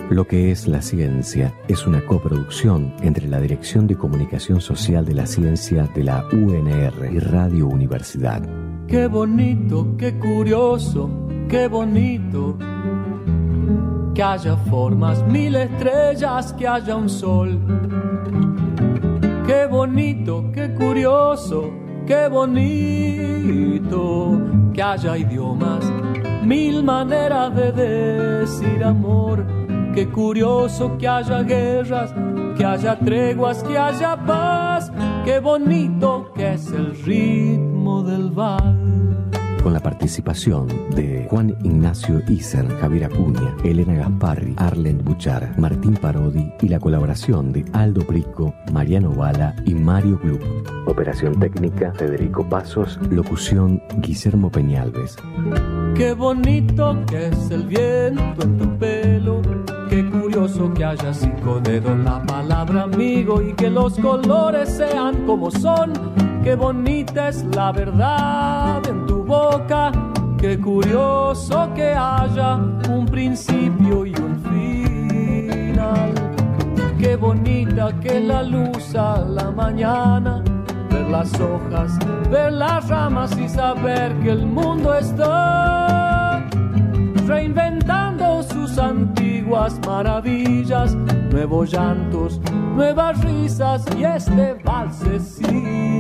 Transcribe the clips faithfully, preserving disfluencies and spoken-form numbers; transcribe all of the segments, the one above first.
Lo que es la ciencia es una coproducción entre la Dirección de Comunicación Social de la Ciencia de la U N R y Radio Universidad. Qué bonito, qué curioso, qué bonito. Que haya formas, mil estrellas, que haya un sol. Qué bonito, qué curioso, qué bonito. Que haya idiomas, mil maneras de decir amor. Qué curioso que haya guerras, que haya treguas, que haya paz. Qué bonito que es el ritmo del vals. Con la participación de Juan Ignacio Iser, Javier Acuña, Elena Gasparri, Arlend Buchar, Martín Parodi y la colaboración de Aldo Brico, Mariano Bala y Mario Gluck. Operación técnica, Federico Pasos. Locución, Guillermo Peñalves. Qué bonito que es el viento en tu pelo. Qué curioso que haya cinco dedos la palabra amigo y que los colores sean como son. Qué bonita es la verdad en tu boca. Qué curioso que haya un principio y un final. Qué bonita que la luz a la mañana. Ver las hojas, ver las ramas y saber que el mundo está reinventando sus antiguas maravillas, nuevos llantos, nuevas risas y este valsecito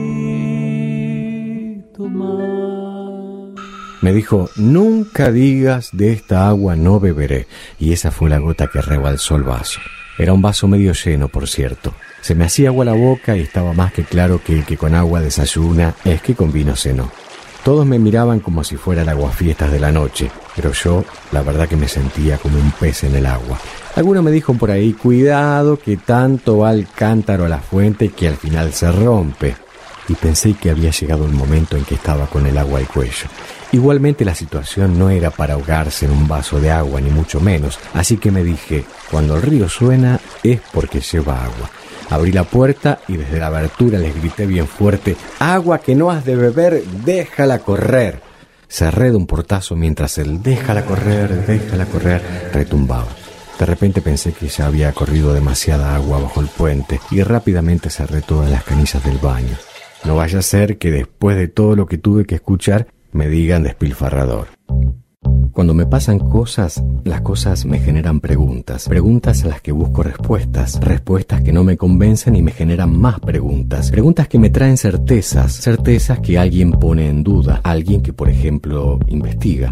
más. Me dijo, nunca digas de esta agua no beberé, y esa fue la gota que rebalsó el vaso. Era un vaso medio lleno, por cierto. Se me hacía agua la boca y estaba más que claro que el que con agua desayuna es que con vino cenó. Todos me miraban como si fuera el aguafiestas de la noche, pero yo, la verdad que me sentía como un pez en el agua. Alguno me dijo por ahí, cuidado que tanto va el cántaro a la fuente que al final se rompe. Y pensé que había llegado el momento en que estaba con el agua al cuello. Igualmente la situación no era para ahogarse en un vaso de agua, ni mucho menos. Así que me dije, cuando el río suena es porque lleva agua. Abrí la puerta y desde la abertura les grité bien fuerte, agua que no has de beber, déjala correr. Cerré de un portazo mientras el déjala correr, déjala correr retumbaba. De repente pensé que ya había corrido demasiada agua bajo el puente y rápidamente cerré todas las canillas del baño. No vaya a ser que después de todo lo que tuve que escuchar me digan despilfarrador. Cuando me pasan cosas, las cosas me generan preguntas. Preguntas a las que busco respuestas. Respuestas que no me convencen y me generan más preguntas. Preguntas que me traen certezas. Certezas que alguien pone en duda. Alguien que, por ejemplo, investiga.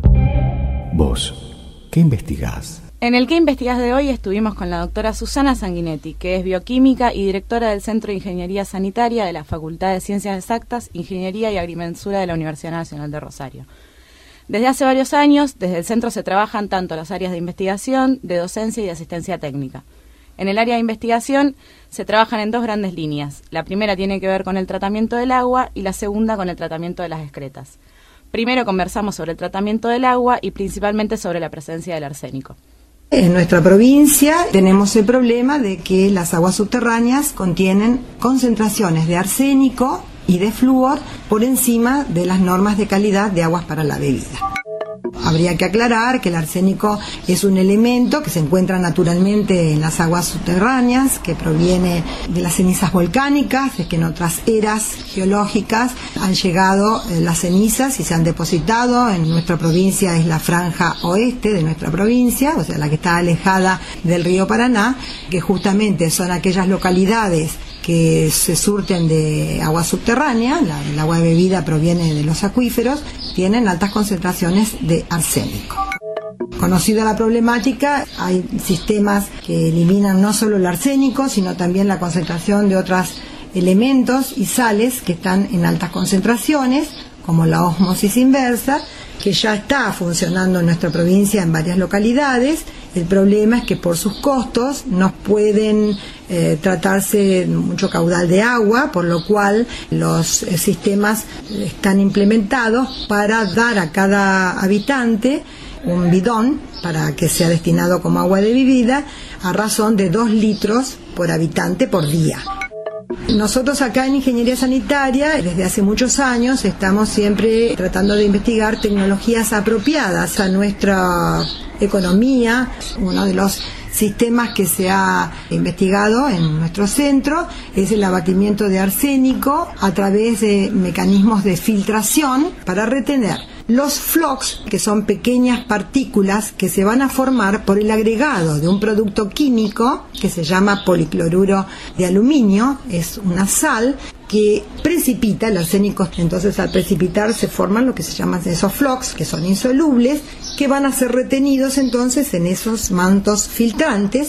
Vos, ¿qué investigás? En el ¿Qué investigás? De hoy estuvimos con la doctora Susana Sanguinetti, que es bioquímica y directora del Centro de Ingeniería Sanitaria de la Facultad de Ciencias Exactas, Ingeniería y Agrimensura de la Universidad Nacional de Rosario. Desde hace varios años, desde el centro se trabajan tanto las áreas de investigación, de docencia y de asistencia técnica. En el área de investigación se trabajan en dos grandes líneas. La primera tiene que ver con el tratamiento del agua y la segunda con el tratamiento de las excretas. Primero conversamos sobre el tratamiento del agua y principalmente sobre la presencia del arsénico. En nuestra provincia tenemos el problema de que las aguas subterráneas contienen concentraciones de arsénico y de flúor por encima de las normas de calidad de aguas para la bebida. Habría que aclarar que el arsénico es un elemento que se encuentra naturalmente en las aguas subterráneas, que proviene de las cenizas volcánicas, es que en otras eras geológicas han llegado eh, las cenizas y se han depositado. En nuestra provincia es la franja oeste de nuestra provincia, o sea, la que está alejada del río Paraná, que justamente son aquellas localidades que se surten de agua subterránea, la, el agua de bebida proviene de los acuíferos, tienen altas concentraciones de arsénico. Conocida la problemática, hay sistemas que eliminan no solo el arsénico, sino también la concentración de otros elementos y sales que están en altas concentraciones, como la ósmosis inversa, que ya está funcionando en nuestra provincia en varias localidades. El problema es que por sus costos no pueden eh, tratarse mucho caudal de agua, por lo cual los eh, sistemas están implementados para dar a cada habitante un bidón para que sea destinado como agua de bebida a razón de dos litros por habitante por día. Nosotros acá en Ingeniería Sanitaria, desde hace muchos años, estamos siempre tratando de investigar tecnologías apropiadas a nuestra economía. Uno de los sistemas que se ha investigado en nuestro centro es el abatimiento de arsénico a través de mecanismos de filtración para retener los flocks, que son pequeñas partículas que se van a formar por el agregado de un producto químico que se llama policloruro de aluminio. Es una sal que precipita el arsénico. Entonces, al precipitar se forman lo que se llaman esos flocks, que son insolubles, que van a ser retenidos entonces en esos mantos filtrantes.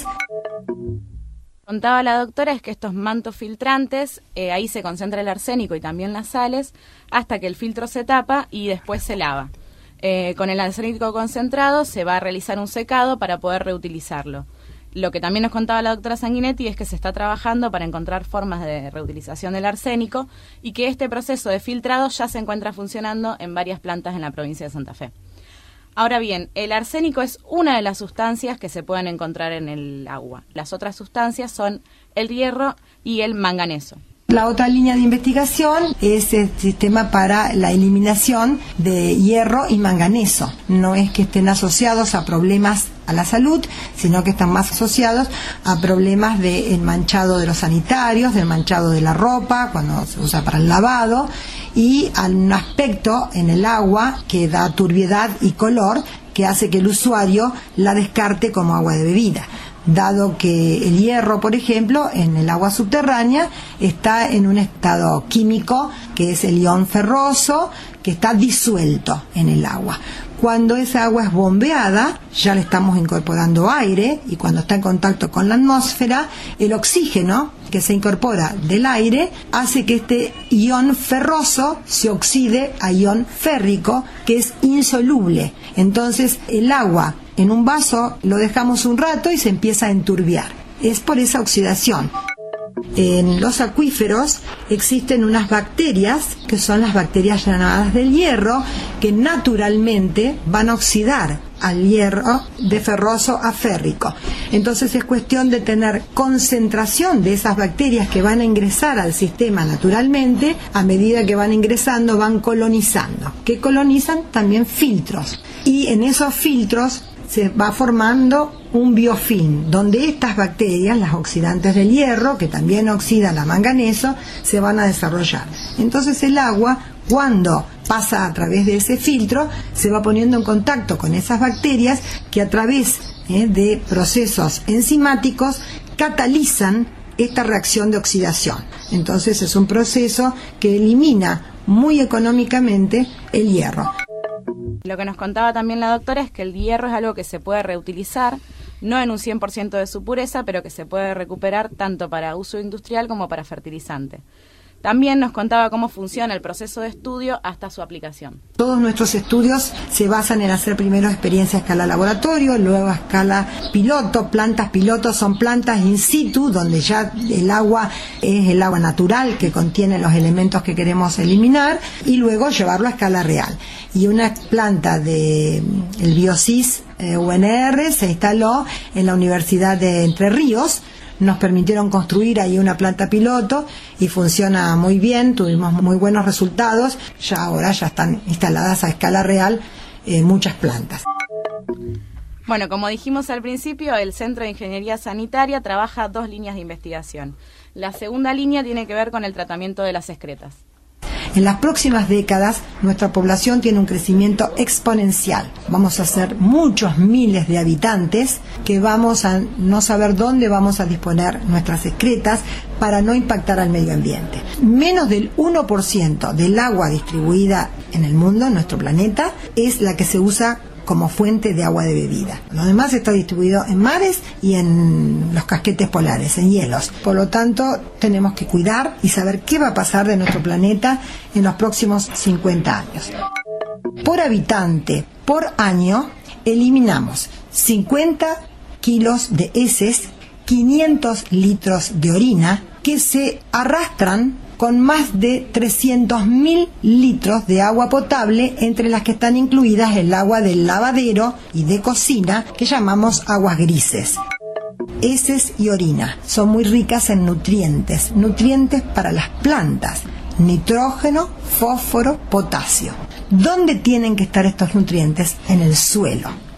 Contaba la doctora es que estos mantos filtrantes, eh, ahí se concentra el arsénico y también las sales, hasta que el filtro se tapa y después se lava. Eh, con el arsénico concentrado se va a realizar un secado para poder reutilizarlo. Lo que también nos contaba la doctora Sanguinetti es que se está trabajando para encontrar formas de reutilización del arsénico y que este proceso de filtrado ya se encuentra funcionando en varias plantas en la provincia de Santa Fe. Ahora bien, el arsénico es una de las sustancias que se pueden encontrar en el agua. Las otras sustancias son el hierro y el manganeso. La otra línea de investigación es el sistema para la eliminación de hierro y manganeso. No es que estén asociados a problemas a la salud, sino que están más asociados a problemas del manchado de los sanitarios, del manchado de la ropa, cuando se usa para el lavado, y a un aspecto en el agua que da turbiedad y color, que hace que el usuario la descarte como agua de bebida. Dado que el hierro, por ejemplo, en el agua subterránea está en un estado químico que es el ion ferroso, que está disuelto en el agua. Cuando esa agua es bombeada, ya le estamos incorporando aire, y cuando está en contacto con la atmósfera, el oxígeno que se incorpora del aire hace que este ion ferroso se oxide a ion férrico, que es insoluble. Entonces, el agua en un vaso lo dejamos un rato y se empieza a enturbiar. Es por esa oxidación. En los acuíferos existen unas bacterias, que son las bacterias llamadas del hierro, que naturalmente van a oxidar al hierro de ferroso a férrico. Entonces es cuestión de tener concentración de esas bacterias que van a ingresar al sistema naturalmente. A medida que van ingresando, van colonizando. ¿Qué colonizan? También filtros. Y en esos filtros se va formando un biofilm, donde estas bacterias, las oxidantes del hierro, que también oxidan la manganeso, se van a desarrollar. Entonces el agua, cuando pasa a través de ese filtro, se va poniendo en contacto con esas bacterias que a través eh, de procesos enzimáticos catalizan esta reacción de oxidación. Entonces es un proceso que elimina muy económicamente el hierro. Lo que nos contaba también la doctora es que el hierro es algo que se puede reutilizar, no en un cien por ciento de su pureza, pero que se puede recuperar tanto para uso industrial como para fertilizante. También nos contaba cómo funciona el proceso de estudio hasta su aplicación. Todos nuestros estudios se basan en hacer primero experiencia a escala laboratorio, luego a escala piloto. Plantas piloto son plantas in situ, donde ya el agua es el agua natural que contiene los elementos que queremos eliminar, y luego llevarlo a escala real. Y una planta de el Biosis eh, U N R se instaló en la Universidad de Entre Ríos. Nos permitieron construir ahí una planta piloto y funciona muy bien, tuvimos muy buenos resultados. Ya ahora ya están instaladas a escala real eh, muchas plantas. Bueno, como dijimos al principio, el Centro de Ingeniería Sanitaria trabaja dos líneas de investigación. La segunda línea tiene que ver con el tratamiento de las excretas. En las próximas décadas, nuestra población tiene un crecimiento exponencial. Vamos a ser muchos miles de habitantes que vamos a no saber dónde vamos a disponer nuestras excretas para no impactar al medio ambiente. Menos del uno por ciento del agua distribuida en el mundo, en nuestro planeta, es la que se usa como fuente de agua de bebida. Lo demás está distribuido en mares y en los casquetes polares, en hielos. Por lo tanto, tenemos que cuidar y saber qué va a pasar de nuestro planeta en los próximos cincuenta años. Por habitante, por año, eliminamos cincuenta kilos de heces, quinientos litros de orina, que se arrastran con más de trescientos mil litros de agua potable, entre las que están incluidas el agua del lavadero y de cocina, que llamamos aguas grises. Heces y orina son muy ricas en nutrientes, nutrientes para las plantas, nitrógeno, fósforo, potasio. ¿Dónde tienen que estar estos nutrientes? En el suelo.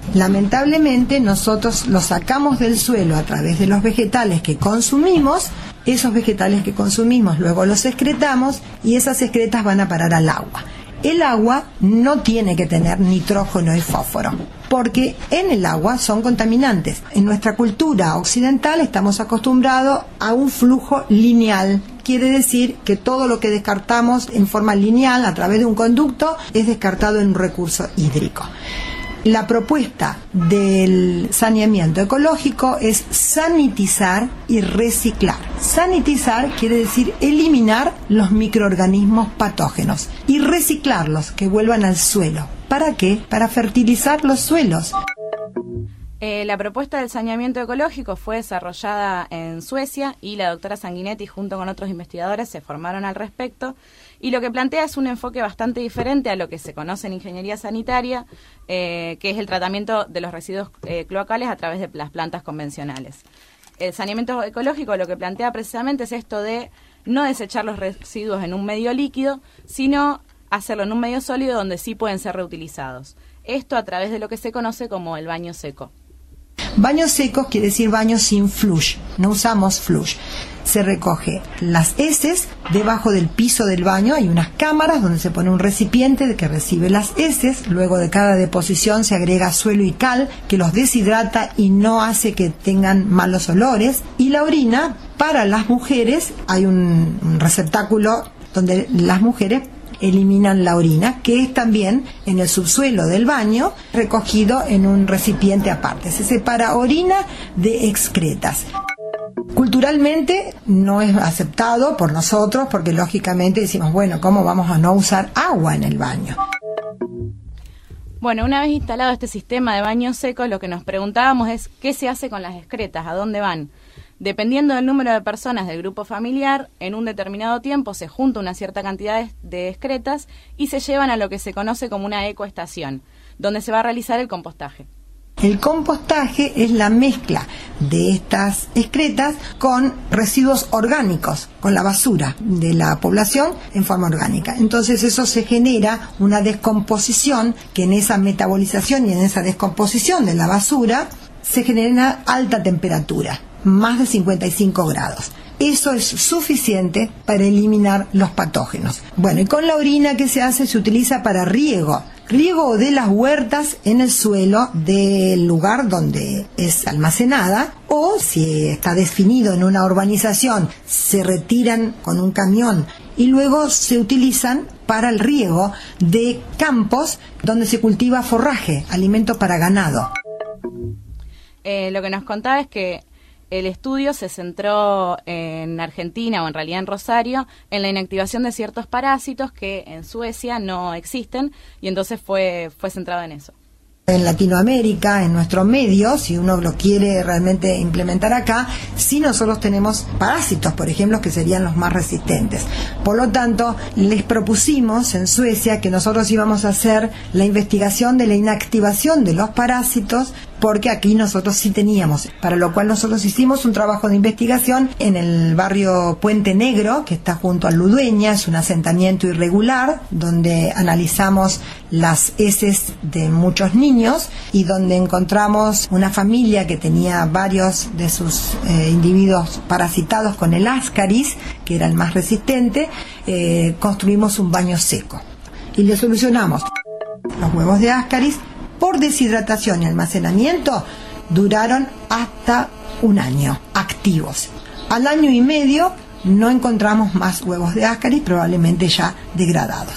Lamentablemente nosotros lo sacamos del suelo a través de los vegetales que consumimos. Esos vegetales que consumimos luego los excretamos y esas excretas van a parar al agua. El agua no tiene que tener nitrógeno y fósforo, porque en el agua son contaminantes. En nuestra cultura occidental estamos acostumbrados a un flujo lineal. Quiere decir que todo lo que descartamos en forma lineal a través de un conducto es descartado en un recurso hídrico. La propuesta del saneamiento ecológico es sanitizar y reciclar. Sanitizar quiere decir eliminar los microorganismos patógenos y reciclarlos, que vuelvan al suelo. ¿Para qué? Para fertilizar los suelos. Eh, la propuesta del saneamiento ecológico fue desarrollada en Suecia y la doctora Sanguinetti junto con otros investigadores se formaron al respecto, y lo que plantea es un enfoque bastante diferente a lo que se conoce en ingeniería sanitaria, eh, que es el tratamiento de los residuos eh, cloacales a través de las plantas convencionales. El saneamiento ecológico lo que plantea precisamente es esto de no desechar los residuos en un medio líquido, sino hacerlo en un medio sólido donde sí pueden ser reutilizados. Esto a través de lo que se conoce como el baño seco. Baños secos quiere decir baños sin flush, no usamos flush. Se recoge las heces debajo del piso del baño, hay unas cámaras donde se pone un recipiente que recibe las heces, luego de cada deposición se agrega suelo y cal que los deshidrata y no hace que tengan malos olores, y la orina para las mujeres, hay un, un receptáculo donde las mujeres eliminan la orina, que es también en el subsuelo del baño, recogido en un recipiente aparte. Se separa orina de excretas. Culturalmente no es aceptado por nosotros porque lógicamente decimos, bueno, ¿cómo vamos a no usar agua en el baño? Bueno, una vez instalado este sistema de baños secos, lo que nos preguntábamos es ¿qué se hace con las excretas? ¿A dónde van? Dependiendo del número de personas del grupo familiar, en un determinado tiempo se junta una cierta cantidad de, de excretas y se llevan a lo que se conoce como una ecoestación, donde se va a realizar el compostaje. El compostaje es la mezcla de estas excretas con residuos orgánicos, con la basura de la población en forma orgánica. Entonces eso se genera una descomposición, que en esa metabolización y en esa descomposición de la basura se genera alta temperatura, más de cincuenta y cinco grados. Eso es suficiente para eliminar los patógenos. Bueno, y con la orina que se hace se utiliza para riego. Riego de las huertas en el suelo del lugar donde es almacenada, o si está definido en una urbanización, se retiran con un camión y luego se utilizan para el riego de campos donde se cultiva forraje, alimento para ganado. Eh, lo que nos contaba es que el estudio se centró en Argentina, o en realidad en Rosario, en la inactivación de ciertos parásitos que en Suecia no existen, y entonces fue, fue centrado en eso. En Latinoamérica, en nuestro medio, si uno lo quiere realmente implementar acá, sí nosotros tenemos parásitos, por ejemplo, que serían los más resistentes. Por lo tanto, les propusimos en Suecia que nosotros íbamos a hacer la investigación de la inactivación de los parásitos, porque aquí nosotros sí teníamos, para lo cual nosotros hicimos un trabajo de investigación en el barrio Puente Negro, que está junto a Ludueña, es un asentamiento irregular, donde analizamos las heces de muchos niños y donde encontramos una familia que tenía varios de sus eh, individuos parasitados con el Ascaris, que era el más resistente. eh, construimos un baño seco y le solucionamos los huevos de Ascaris. Por deshidratación y almacenamiento duraron hasta un año activos. Al año y medio no encontramos más huevos de Ascaris, probablemente ya degradados.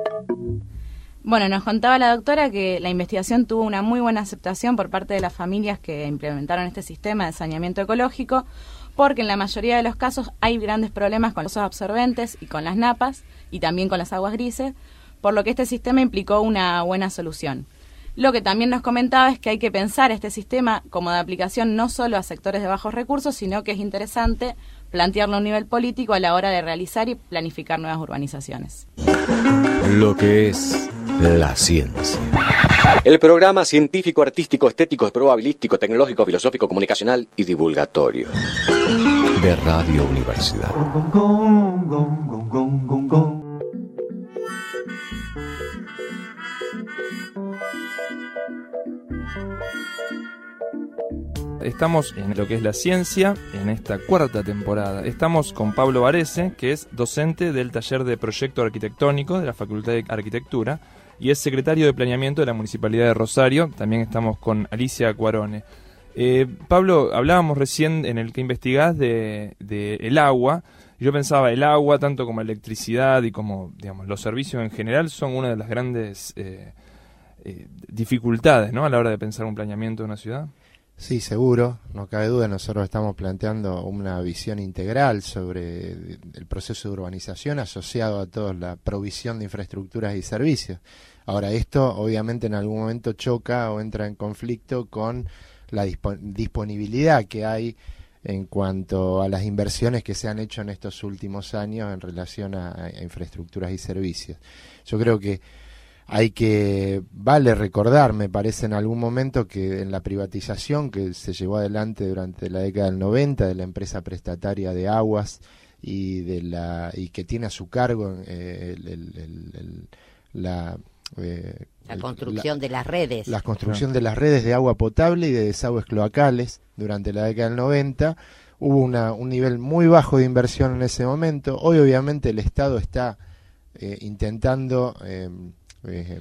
Bueno, nos contaba la doctora que la investigación tuvo una muy buena aceptación por parte de las familias que implementaron este sistema de saneamiento ecológico, porque en la mayoría de los casos hay grandes problemas con los absorbentes y con las napas, y también con las aguas grises, por lo que este sistema implicó una buena solución. Lo que también nos comentaba es que hay que pensar este sistema como de aplicación no solo a sectores de bajos recursos, sino que es interesante plantearlo a un nivel político a la hora de realizar y planificar nuevas urbanizaciones. Lo que es la ciencia. El programa científico, artístico, estético, probabilístico, tecnológico, filosófico, comunicacional y divulgatorio De Radio Universidad. Estamos en lo que es la ciencia, en esta cuarta temporada. Estamos con Pablo Varese, que es docente del taller de proyecto arquitectónico de la Facultad de Arquitectura y es secretario de planeamiento de la Municipalidad de Rosario. También estamos con Alicia Cuarone. Eh, Pablo, hablábamos recién en el que investigás de, de el agua. Yo pensaba, el agua, tanto como electricidad y como, digamos, los servicios en general, son una de las grandes eh, eh, dificultades, ¿no?, a la hora de pensar un planeamiento de una ciudad. Sí, seguro, no cabe duda. Nosotros estamos planteando una visión integral sobre el proceso de urbanización asociado a toda la provisión de infraestructuras y servicios. Ahora, esto obviamente en algún momento choca o entra en conflicto con la disp- disponibilidad que hay en cuanto a las inversiones que se han hecho en estos últimos años en relación a, a infraestructuras y servicios. Yo creo que hay que, vale recordar, me parece en algún momento, que en la privatización que se llevó adelante durante la década del noventa de la empresa prestataria de aguas y de la y que tiene a su cargo eh, el, el, el, el, la eh, la construcción la, de las redes la construcción de las redes de agua potable y de desagües cloacales durante la década del noventa, hubo una, un nivel muy bajo de inversión en ese momento. Hoy obviamente el Estado está eh, intentando eh, Eh,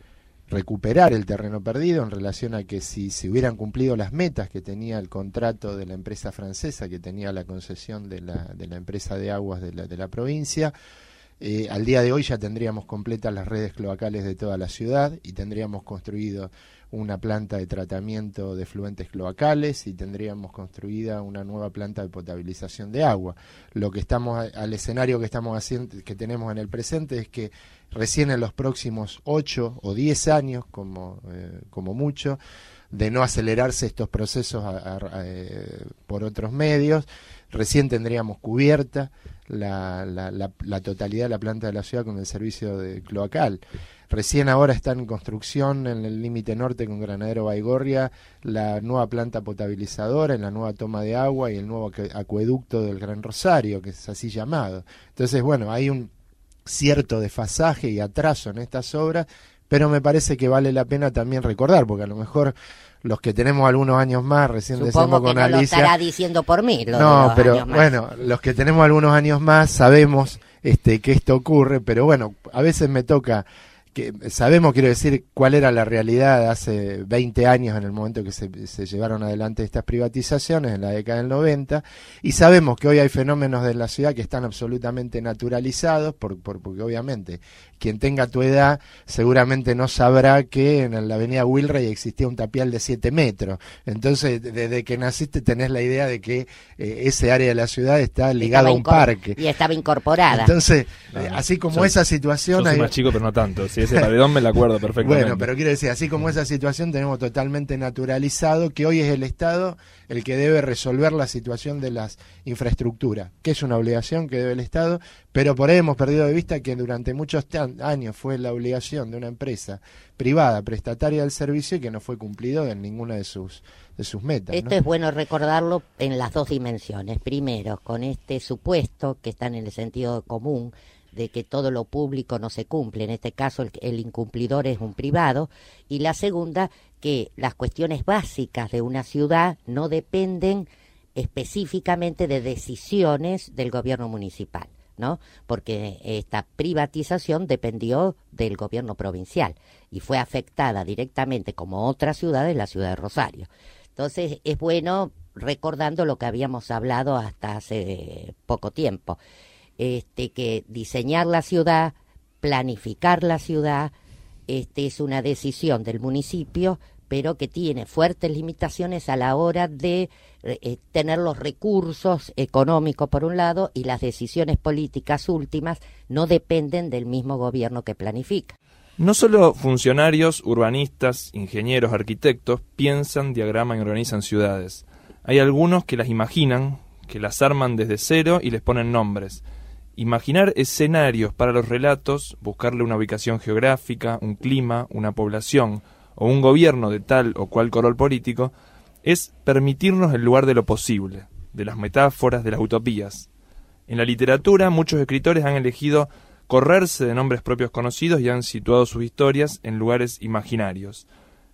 recuperar el terreno perdido en relación a que si se hubieran cumplido las metas que tenía el contrato de la empresa francesa, que tenía la concesión de la, de la empresa de aguas de la, de la provincia, eh, al día de hoy ya tendríamos completas las redes cloacales de toda la ciudad y tendríamos construido una planta de tratamiento de efluentes cloacales y tendríamos construida una nueva planta de potabilización de agua. Lo que estamos al escenario que estamos haciendo, que tenemos en el presente, es que recién en los próximos ocho o diez años, como eh, como mucho, de no acelerarse estos procesos a, a, a, eh, por otros medios, recién tendríamos cubierta la, la, la, la totalidad de la planta de la ciudad con el servicio de cloacal. Recién ahora está en construcción en el límite norte con Granadero Baigorria la nueva planta potabilizadora, en la nueva toma de agua y el nuevo acueducto del Gran Rosario, que es así llamado. Entonces, bueno, hay un cierto desfasaje y atraso en estas obras, pero me parece que vale la pena también recordar, porque a lo mejor los que tenemos algunos años más, recién decíamos con no Alicia... lo estará diciendo por mí. Lo no, de los pero años más. Bueno, los que tenemos algunos años más sabemos este, que esto ocurre, pero bueno, a veces me toca... que sabemos, quiero decir, cuál era la realidad hace veinte años en el momento que se, se llevaron adelante estas privatizaciones, en la década del noventa, y sabemos que hoy hay fenómenos de la ciudad que están absolutamente naturalizados, por, por, porque obviamente quien tenga tu edad seguramente no sabrá que en la avenida Wilray existía un tapial de siete metros, entonces desde que naciste tenés la idea de que eh, ese área de la ciudad está ligada a un parque. Y estaba incorporada. Entonces, no, eh, así como yo, esa situación... Yo soy hay... más chico, pero no tanto, sí. Ese paredón me lo acuerdo perfectamente. Bueno, pero quiero decir, así como esa situación tenemos totalmente naturalizado que hoy es el Estado el que debe resolver la situación de las infraestructuras, que es una obligación que debe el Estado, pero por ahí hemos perdido de vista que durante muchos años fue la obligación de una empresa privada, prestataria del servicio, y que no fue cumplido en ninguna de sus de sus metas. Esto ¿no? es bueno recordarlo en las dos dimensiones. Primero, con este supuesto que está en el sentido común de que todo lo público no se cumple, en este caso el, el incumplidor es un privado, y la segunda, que las cuestiones básicas de una ciudad no dependen específicamente de decisiones del gobierno municipal, ¿no? Porque esta privatización dependió del gobierno provincial y fue afectada directamente, como otras ciudades, la ciudad de Rosario. Entonces es bueno recordando lo que habíamos hablado hasta hace poco tiempo. Este, que diseñar la ciudad, planificar la ciudad, este, es una decisión del municipio, pero que tiene fuertes limitaciones a la hora de eh, tener los recursos económicos por un lado, y las decisiones políticas últimas no dependen del mismo gobierno que planifica. No solo funcionarios, urbanistas, ingenieros, arquitectos piensan, diagraman y organizan ciudades. Hay algunos que las imaginan, que las arman desde cero y les ponen nombres. Imaginar escenarios para los relatos, buscarle una ubicación geográfica, un clima, una población o un gobierno de tal o cual color político, es permitirnos el lugar de lo posible, de las metáforas, de las utopías. En la literatura, muchos escritores han elegido correrse de nombres propios conocidos y han situado sus historias en lugares imaginarios.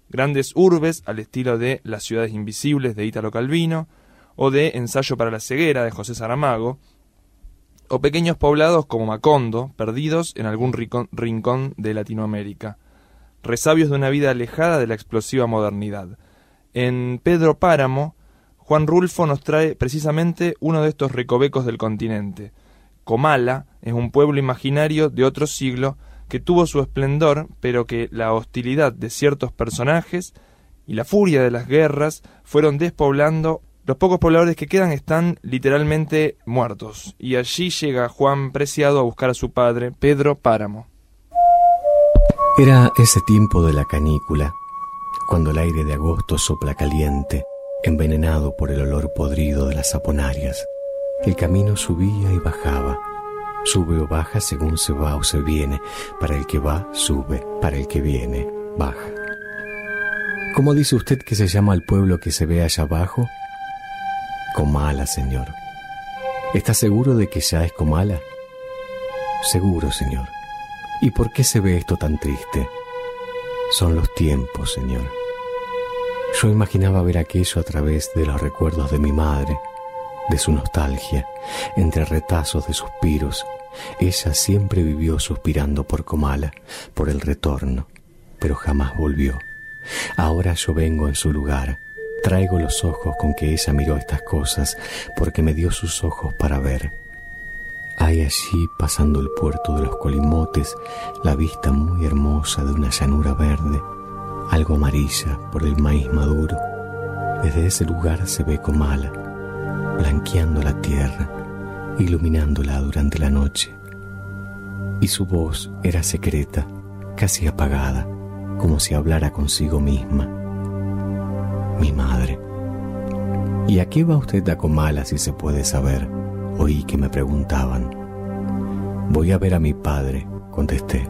grandes urbes al estilo de Las ciudades invisibles de Ítalo Calvino, o de Ensayo para la ceguera de José Saramago, o pequeños poblados como Macondo, perdidos en algún rincón, rincón de Latinoamérica, resabios de una vida alejada de la explosiva modernidad. En Pedro Páramo, Juan Rulfo nos trae precisamente uno de estos recovecos del continente. Comala es un pueblo imaginario de otro siglo que tuvo su esplendor, pero que la hostilidad de ciertos personajes y la furia de las guerras fueron despoblando. Los pocos pobladores que quedan están literalmente muertos, y allí llega Juan Preciado a buscar a su padre, Pedro Páramo. Era ese tiempo de la canícula, cuando el aire de agosto sopla caliente, envenenado por el olor podrido de las saponarias. El camino subía y bajaba, sube o baja según se va o se viene. Para el que va, sube, para el que viene, baja. ¿Cómo dice usted que se llama el pueblo que se ve allá abajo? Comala, señor. ¿Está seguro de que ya es Comala? Seguro, señor. ¿Y por qué se ve esto tan triste? Son los tiempos, señor. Yo imaginaba ver aquello a través de los recuerdos de mi madre, de su nostalgia, entre retazos de suspiros. Ella siempre vivió suspirando por Comala, por el retorno, pero jamás volvió. Ahora yo vengo en su lugar. Traigo los ojos con que ella miró estas cosas, porque me dio sus ojos para ver. Hay allí, pasando el puerto de los Colimotes, la vista muy hermosa de una llanura verde, algo amarilla por el maíz maduro. Desde ese lugar se ve Comala, blanqueando la tierra, iluminándola durante la noche. Y su voz era secreta, casi apagada, como si hablara consigo misma. Mi madre. ¿Y a qué va usted a Comala, si se puede saber? Oí que me preguntaban. Voy a ver a mi padre, contesté.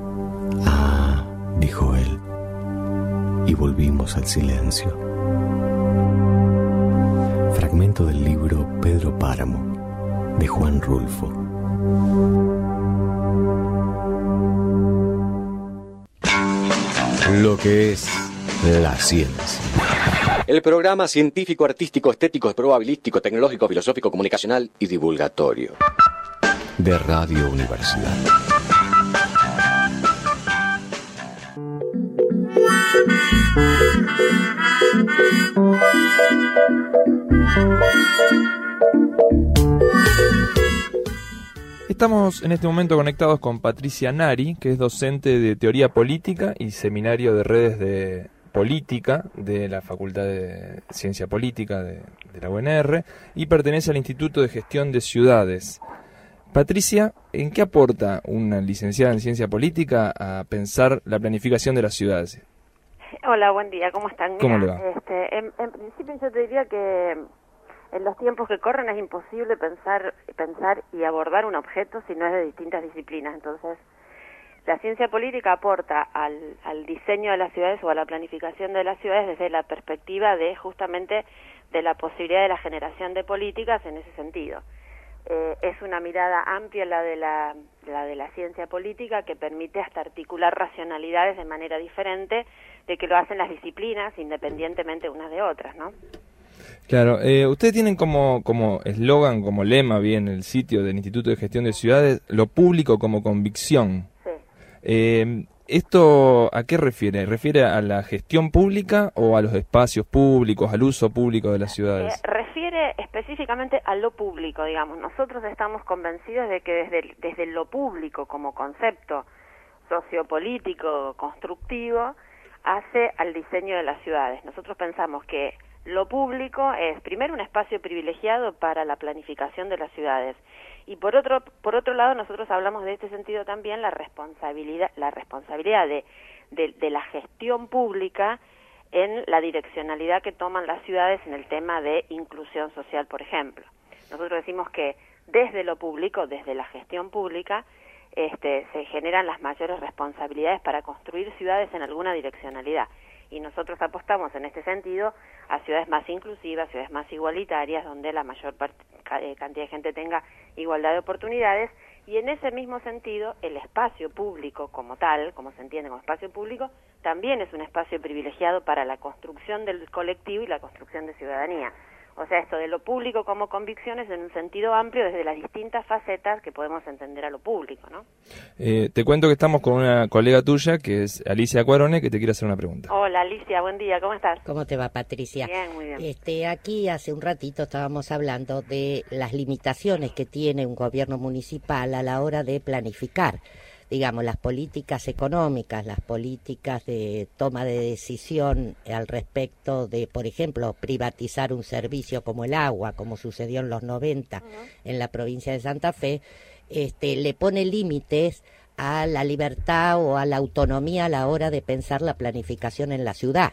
Ah, dijo él. Y volvimos al silencio. Fragmento del libro Pedro Páramo, de Juan Rulfo. Lo que es la ciencia. El programa científico, artístico, estético, probabilístico, tecnológico, filosófico, comunicacional y divulgatorio de Radio Universidad. Estamos en este momento conectados con Patricia Nari, que es docente de Teoría Política y Seminario de Redes de Política de la Facultad de Ciencia Política de, de la U N R y pertenece al Instituto de Gestión de Ciudades. Patricia, ¿en qué aporta una licenciada en Ciencia Política a pensar la planificación de las ciudades? Hola, buen día, ¿cómo están? Mira, ¿Cómo le va? Este, en, en principio yo te diría que en los tiempos que corren es imposible pensar, pensar y abordar un objeto si no es de distintas disciplinas. Entonces, la ciencia política aporta al, al diseño de las ciudades o a la planificación de las ciudades desde la perspectiva de justamente de la posibilidad de la generación de políticas en ese sentido. Eh, es una mirada amplia la de la, la de la ciencia política que permite hasta articular racionalidades de manera diferente de que lo hacen las disciplinas independientemente unas de otras, ¿no? Claro, eh, ustedes tienen como como eslogan, como lema, bien, el sitio del Instituto de Gestión de Ciudades, lo público como convicción. Sí. Eh, ¿Esto a qué refiere? ¿Refiere a la gestión pública o a los espacios públicos, al uso público de las ciudades? Eh, refiere específicamente a lo público, digamos. Nosotros estamos convencidos de que desde, desde lo público como concepto sociopolítico, constructivo, hace al diseño de las ciudades. Nosotros pensamos que lo público es primero un espacio privilegiado para la planificación de las ciudades y por otro por otro lado nosotros hablamos de este sentido también la responsabilidad la responsabilidad de, de, de la gestión pública en la direccionalidad que toman las ciudades en el tema de inclusión social, por ejemplo. Nosotros decimos que desde lo público, desde la gestión pública, este, se generan las mayores responsabilidades para construir ciudades en alguna direccionalidad. Y nosotros apostamos en este sentido a ciudades más inclusivas, ciudades más igualitarias, donde la mayor part- eh, cantidad de gente tenga igualdad de oportunidades, y en ese mismo sentido el espacio público como tal, como se entiende como espacio público, también es un espacio privilegiado para la construcción del colectivo y la construcción de ciudadanía. O sea, esto de lo público como convicciones en un sentido amplio desde las distintas facetas que podemos entender a lo público, ¿no? Eh, te cuento que estamos con una colega tuya, que es Alicia Cuarone, que te quiere hacer una pregunta. Hola Alicia, buen día, ¿cómo estás? ¿Cómo te va, Patricia? Bien, muy bien. Este, aquí hace un ratito estábamos hablando de las limitaciones que tiene un gobierno municipal a la hora de planificar, digamos, las políticas económicas, las políticas de toma de decisión al respecto de, por ejemplo, privatizar un servicio como el agua, como sucedió en los noventa uh-huh. en la provincia de Santa Fe, este, le pone límites a la libertad o a la autonomía a la hora de pensar la planificación en la ciudad.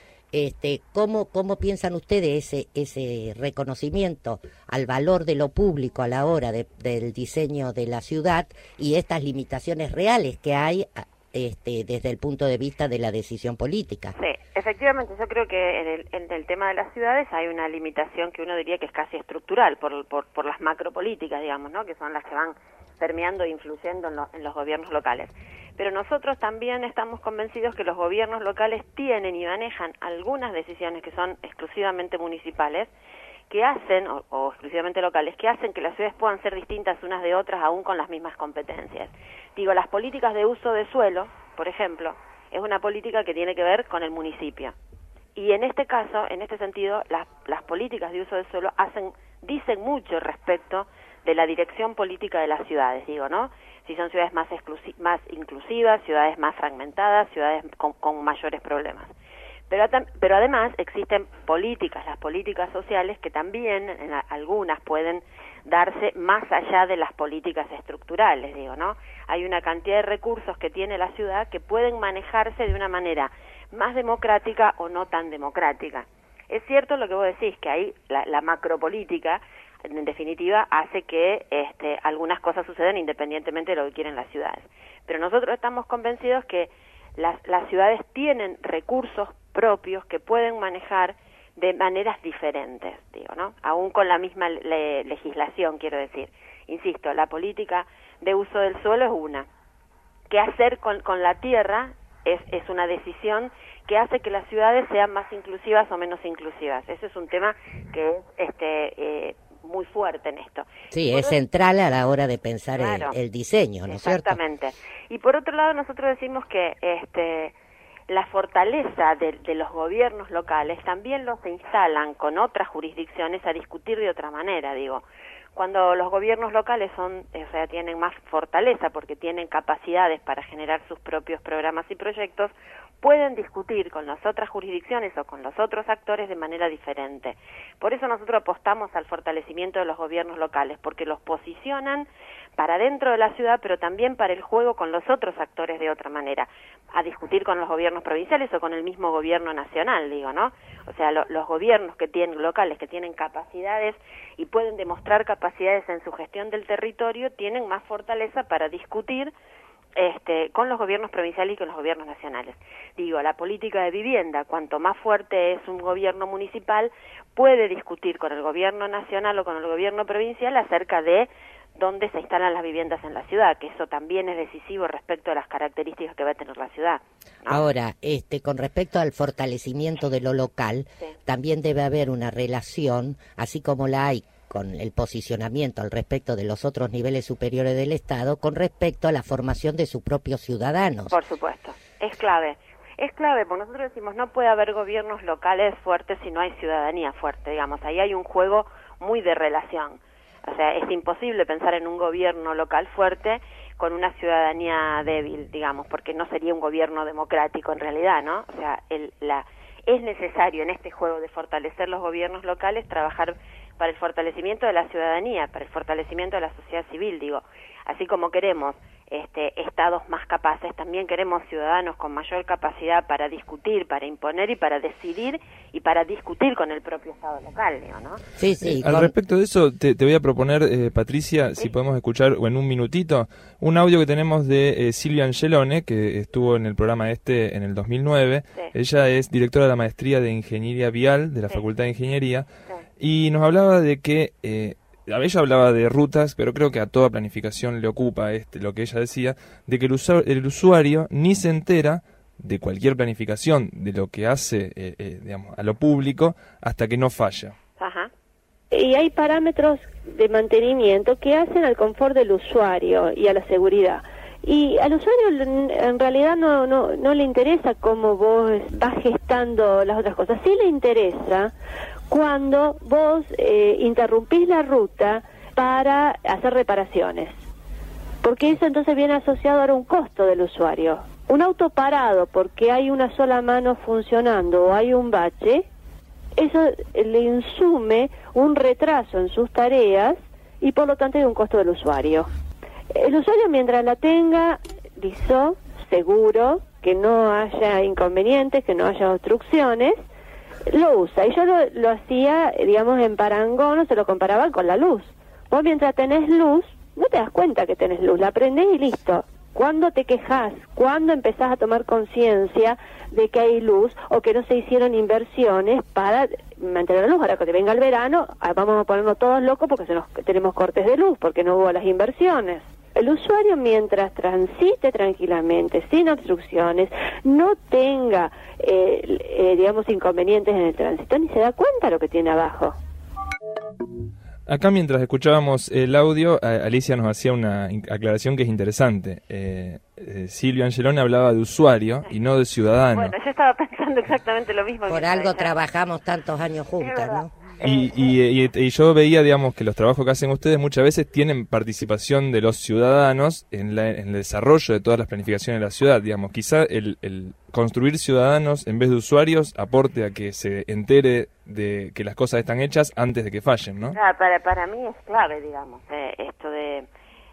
Este, ¿cómo, cómo piensan ustedes ese, ese reconocimiento al valor de lo público a la hora de, del diseño de la ciudad y estas limitaciones reales que hay este, desde el punto de vista de la decisión política? Sí, efectivamente, yo creo que en el, en el tema de las ciudades hay una limitación que uno diría que es casi estructural por, por, por las macropolíticas, digamos, ¿no? Que son las que van permeando e influyendo en, lo, en los gobiernos locales. Pero nosotros también estamos convencidos que los gobiernos locales tienen y manejan algunas decisiones que son exclusivamente municipales, que hacen, o, o exclusivamente locales, que hacen que las ciudades puedan ser distintas unas de otras aún con las mismas competencias. Digo, las políticas de uso de suelo, por ejemplo, es una política que tiene que ver con el municipio. Y en este caso, en este sentido, las, las políticas de uso de suelo hacen, dicen mucho respecto de la dirección política de las ciudades, digo, ¿no? Si son ciudades más, exclusi- más inclusivas, ciudades más fragmentadas, ciudades con, con mayores problemas. Pero, pero además existen políticas, las políticas sociales, que también en a, algunas pueden darse más allá de las políticas estructurales, digo, ¿no? Hay una cantidad de recursos que tiene la ciudad que pueden manejarse de una manera más democrática o no tan democrática. Es cierto lo que vos decís, que ahí la, la macropolítica, en definitiva, hace que este, algunas cosas sucedan independientemente de lo que quieren las ciudades. Pero nosotros estamos convencidos que las, las ciudades tienen recursos propios que pueden manejar de maneras diferentes, digo, ¿no? Aún con la misma le, legislación, quiero decir. Insisto, la política de uso del suelo es una. ¿Qué hacer con, con la tierra? Es, es una decisión que hace que las ciudades sean más inclusivas o menos inclusivas. Ese es un tema que es este, eh, muy fuerte en esto. Sí, es otro... central a la hora de pensar claro, el, el diseño, ¿no es cierto? Exactamente. Y por otro lado, nosotros decimos que este, la fortaleza de, de los gobiernos locales también los instalan con otras jurisdicciones a discutir de otra manera, digo. Cuando los gobiernos locales son, o sea, tienen más fortaleza porque tienen capacidades para generar sus propios programas y proyectos, pueden discutir con las otras jurisdicciones o con los otros actores de manera diferente. Por eso nosotros apostamos al fortalecimiento de los gobiernos locales, porque los posicionan para dentro de la ciudad, pero también para el juego con los otros actores de otra manera, a discutir con los gobiernos provinciales o con el mismo gobierno nacional, digo, ¿no? O sea, lo, los gobiernos que tienen locales, que tienen capacidades y pueden demostrar capacidades en su gestión del territorio, tienen más fortaleza para discutir Este, con los gobiernos provinciales y con los gobiernos nacionales. Digo, la política de vivienda, cuanto más fuerte es un gobierno municipal, puede discutir con el gobierno nacional o con el gobierno provincial acerca de dónde se instalan las viviendas en la ciudad, que eso también es decisivo respecto a las características que va a tener la ciudad, ¿no? Ahora, este, con respecto al fortalecimiento de lo local, sí, también debe haber una relación, así como la hay con el posicionamiento al respecto de los otros niveles superiores del Estado, con respecto a la formación de sus propios ciudadanos. Por supuesto, es clave. Es clave, porque nosotros decimos, no puede haber gobiernos locales fuertes si no hay ciudadanía fuerte, digamos. Ahí hay un juego muy de relación. O sea, es imposible pensar en un gobierno local fuerte con una ciudadanía débil, digamos, porque no sería un gobierno democrático en realidad, ¿no? O sea, el, la, es necesario en este juego de fortalecer los gobiernos locales trabajar para el fortalecimiento de la ciudadanía, para el fortalecimiento de la sociedad civil, digo. Así como queremos este, estados más capaces, también queremos ciudadanos con mayor capacidad para discutir, para imponer y para decidir y para discutir con el propio estado local, digo, ¿no? Sí, sí. Eh, con... Al respecto de eso, te, te voy a proponer, eh, Patricia, ¿sí? Si podemos escuchar o en un minutito, un audio que tenemos de eh, Silvia Angelone, que estuvo en el programa este en el dos mil nueve. Sí. Ella es directora de la maestría de Ingeniería Vial de la sí. Facultad de Ingeniería. Sí. Y nos hablaba de que, eh, ella hablaba de rutas, pero creo que a toda planificación le ocupa este, lo que ella decía, de que el, usuario, el usuario ni se entera de cualquier planificación, de lo que hace eh, eh, digamos, a lo público, hasta que no falla. Ajá. Y hay parámetros de mantenimiento que hacen al confort del usuario y a la seguridad. Y al usuario en realidad no, no, no le interesa cómo vos vas gestando las otras cosas. Sí le interesa cuando vos eh, interrumpís la ruta para hacer reparaciones. Porque eso entonces viene asociado a un costo del usuario. Un auto parado porque hay una sola mano funcionando o hay un bache, eso le insume un retraso en sus tareas y por lo tanto hay un costo del usuario. El usuario mientras la tenga liso, seguro, que no haya inconvenientes, que no haya obstrucciones, lo usa. Y yo lo, lo hacía, digamos, en parangón, o se lo comparaba con la luz. Vos mientras tenés luz, no te das cuenta que tenés luz, la prendés y listo. ¿Cuándo te quejás? ¿Cuándo empezás a tomar conciencia de que hay luz o que no se hicieron inversiones para mantener la luz? Ahora que te venga el verano, vamos a ponernos todos locos porque se nos, tenemos cortes de luz, porque no hubo las inversiones. El usuario, mientras transite tranquilamente, sin obstrucciones, no tenga, eh, eh, digamos, inconvenientes en el tránsito, ni se da cuenta de lo que tiene abajo. Acá mientras escuchábamos el audio, Alicia nos hacía una aclaración que es interesante. Eh, eh, Silvio Angelone hablaba de usuario y no de ciudadano. Bueno, yo estaba pensando exactamente lo mismo. Por algo trabajamos tantos años juntas, ¿no? Y, y, y, y yo veía, digamos, que los trabajos que hacen ustedes muchas veces tienen participación de los ciudadanos en, la, en el desarrollo de todas las planificaciones de la ciudad. Digamos, quizá el, el construir ciudadanos en vez de usuarios aporte a que se entere de que las cosas están hechas antes de que fallen, ¿no? Claro, para, para mí es clave, digamos, eh, esto de,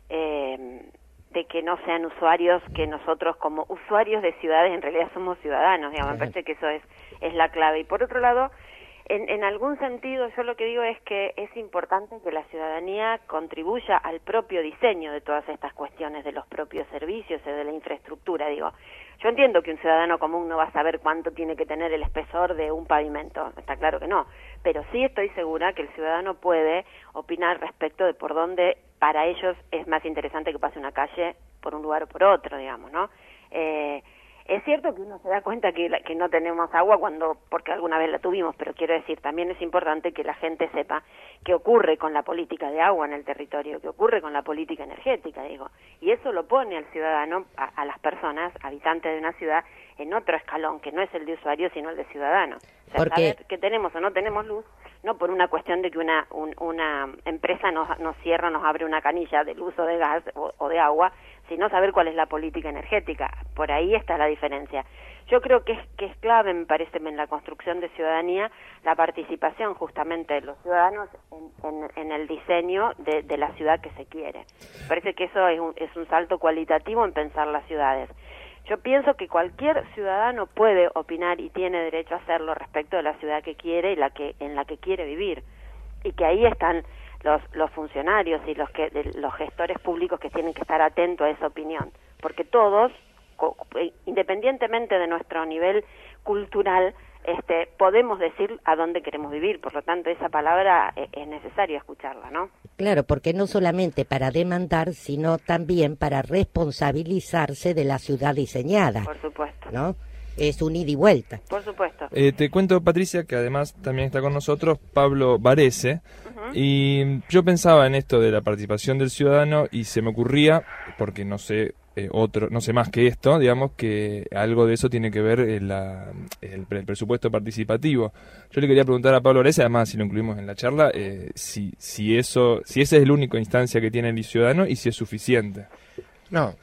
eh, de que no sean usuarios, que nosotros como usuarios de ciudades en realidad somos ciudadanos, digamos, me parece que eso es, es la clave. Y por otro lado, En, en algún sentido, yo lo que digo es que es importante que la ciudadanía contribuya al propio diseño de todas estas cuestiones, de los propios servicios y de la infraestructura. Digo, yo entiendo que un ciudadano común no va a saber cuánto tiene que tener el espesor de un pavimento, está claro que no, pero sí estoy segura que el ciudadano puede opinar respecto de por dónde para ellos es más interesante que pase una calle por un lugar o por otro, digamos, ¿no? Eh, Es cierto que uno se da cuenta que, la, que no tenemos agua cuando porque alguna vez la tuvimos, pero quiero decir, también es importante que la gente sepa qué ocurre con la política de agua en el territorio, qué ocurre con la política energética, digo. Y eso lo pone al ciudadano, a, a las personas, habitantes de una ciudad, en otro escalón, que no es el de usuario, sino el de ciudadano. O sea, Porque... saber que tenemos o no tenemos luz, no por una cuestión de que una, un, una empresa nos, nos cierra, nos abre una canilla del uso de gas o, o de agua, sino saber cuál es la política energética. Por ahí está la diferencia. Yo creo que es, que es clave, me parece, en la construcción de ciudadanía, la participación justamente de los ciudadanos en, en, en el diseño de, de la ciudad que se quiere. Me parece que eso es un, es un salto cualitativo en pensar las ciudades. Yo pienso que cualquier ciudadano puede opinar y tiene derecho a hacerlo respecto de la ciudad que quiere y la que en la que quiere vivir, y que ahí están los los funcionarios y los que de, los gestores públicos que tienen que estar atentos a esa opinión, porque todos, co, independientemente de nuestro nivel cultural, este podemos decir a dónde queremos vivir, por lo tanto esa palabra es, es necesario escucharla, ¿no? Claro, porque no solamente para demandar, sino también para responsabilizarse de la ciudad diseñada. Por supuesto. ¿No? Es un ida y vuelta. Por supuesto. Eh, te cuento, Patricia, que además también está con nosotros Pablo Varese, uh-huh. Y yo pensaba en esto de la participación del ciudadano y se me ocurría, porque no sé eh, otro, no sé más que esto, digamos que algo de eso tiene que ver en la, el, el presupuesto participativo. Yo le quería preguntar a Pablo Varese, además si lo incluimos en la charla, eh, si si eso, si esa es la única instancia que tiene el ciudadano y si es suficiente. No,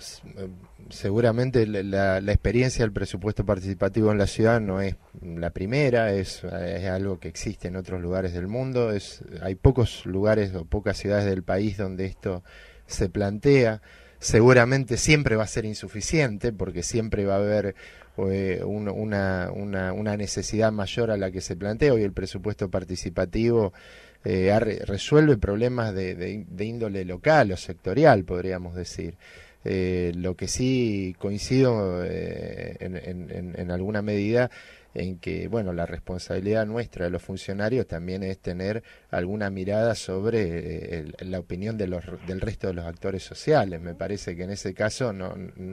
seguramente la, la experiencia del presupuesto participativo en la ciudad no es la primera, es, es algo que existe en otros lugares del mundo, es, hay pocos lugares o pocas ciudades del país donde esto se plantea. Seguramente siempre va a ser insuficiente porque siempre va a haber eh, un, una, una, una necesidad mayor a la que se plantea. Hoy el presupuesto participativo eh, re, resuelve problemas de, de, de índole local o sectorial, podríamos decir. Eh, lo que sí coincido eh, en, en, en alguna medida en que, bueno, la responsabilidad nuestra de los funcionarios también es tener alguna mirada sobre eh, el, la opinión de los, del resto de los actores sociales. Me parece que en ese caso no,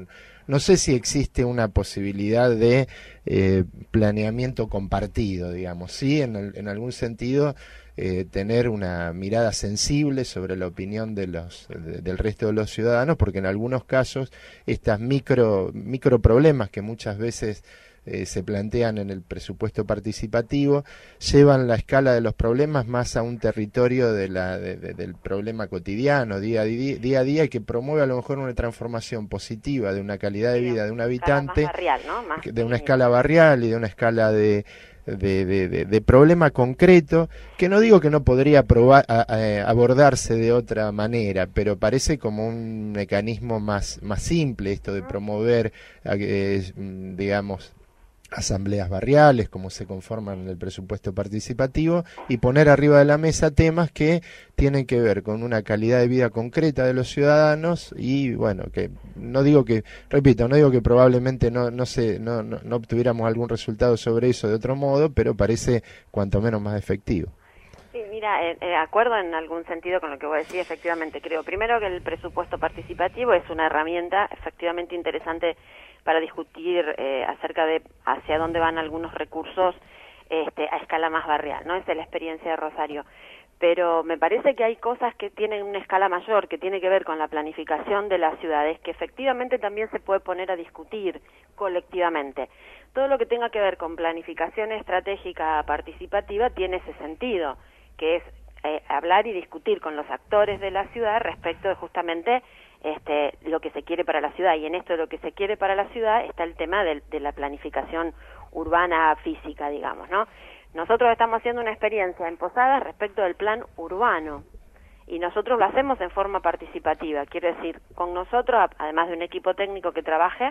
no sé si existe una posibilidad de eh, planeamiento compartido, digamos, sí, en, el, en algún sentido eh, tener una mirada sensible sobre la opinión de los de, del resto de los ciudadanos, porque en algunos casos estas micro micro problemas que muchas veces Eh, se plantean en el presupuesto participativo, llevan la escala de los problemas más a un territorio de la, de, de, del problema cotidiano, día a día, día a día, y que promueve a lo mejor una transformación positiva de una calidad de vida de un habitante, más barrial, ¿no? Más de una escala barrial y de una escala de De, de, de, de problema concreto, que no digo que no podría probar, a, a, abordarse de otra manera, pero parece como un mecanismo más, más simple esto de promover, eh, digamos, asambleas barriales, como se conforman en el presupuesto participativo, y poner arriba de la mesa temas que tienen que ver con una calidad de vida concreta de los ciudadanos y, bueno, que no digo que, repito, no digo que probablemente no no se no, no, no obtuviéramos algún resultado sobre eso de otro modo, pero parece cuanto menos más efectivo. Sí, mira, eh, eh, acuerdo en algún sentido con lo que vos decís, efectivamente, creo primero que el presupuesto participativo es una herramienta efectivamente interesante para discutir eh, acerca de hacia dónde van algunos recursos este, a escala más barrial, ¿no? Esa es la experiencia de Rosario. Pero me parece que hay cosas que tienen una escala mayor, que tiene que ver con la planificación de las ciudades, que efectivamente también se puede poner a discutir colectivamente. Todo lo que tenga que ver con planificación estratégica participativa tiene ese sentido, que es eh, hablar y discutir con los actores de la ciudad respecto de justamente este, lo que se quiere para la ciudad, y en esto de lo que se quiere para la ciudad está el tema de, de la planificación urbana física, digamos, ¿no? Nosotros estamos haciendo una experiencia en Posadas respecto del plan urbano, y nosotros lo hacemos en forma participativa, quiero decir, con nosotros, además de un equipo técnico que trabaje,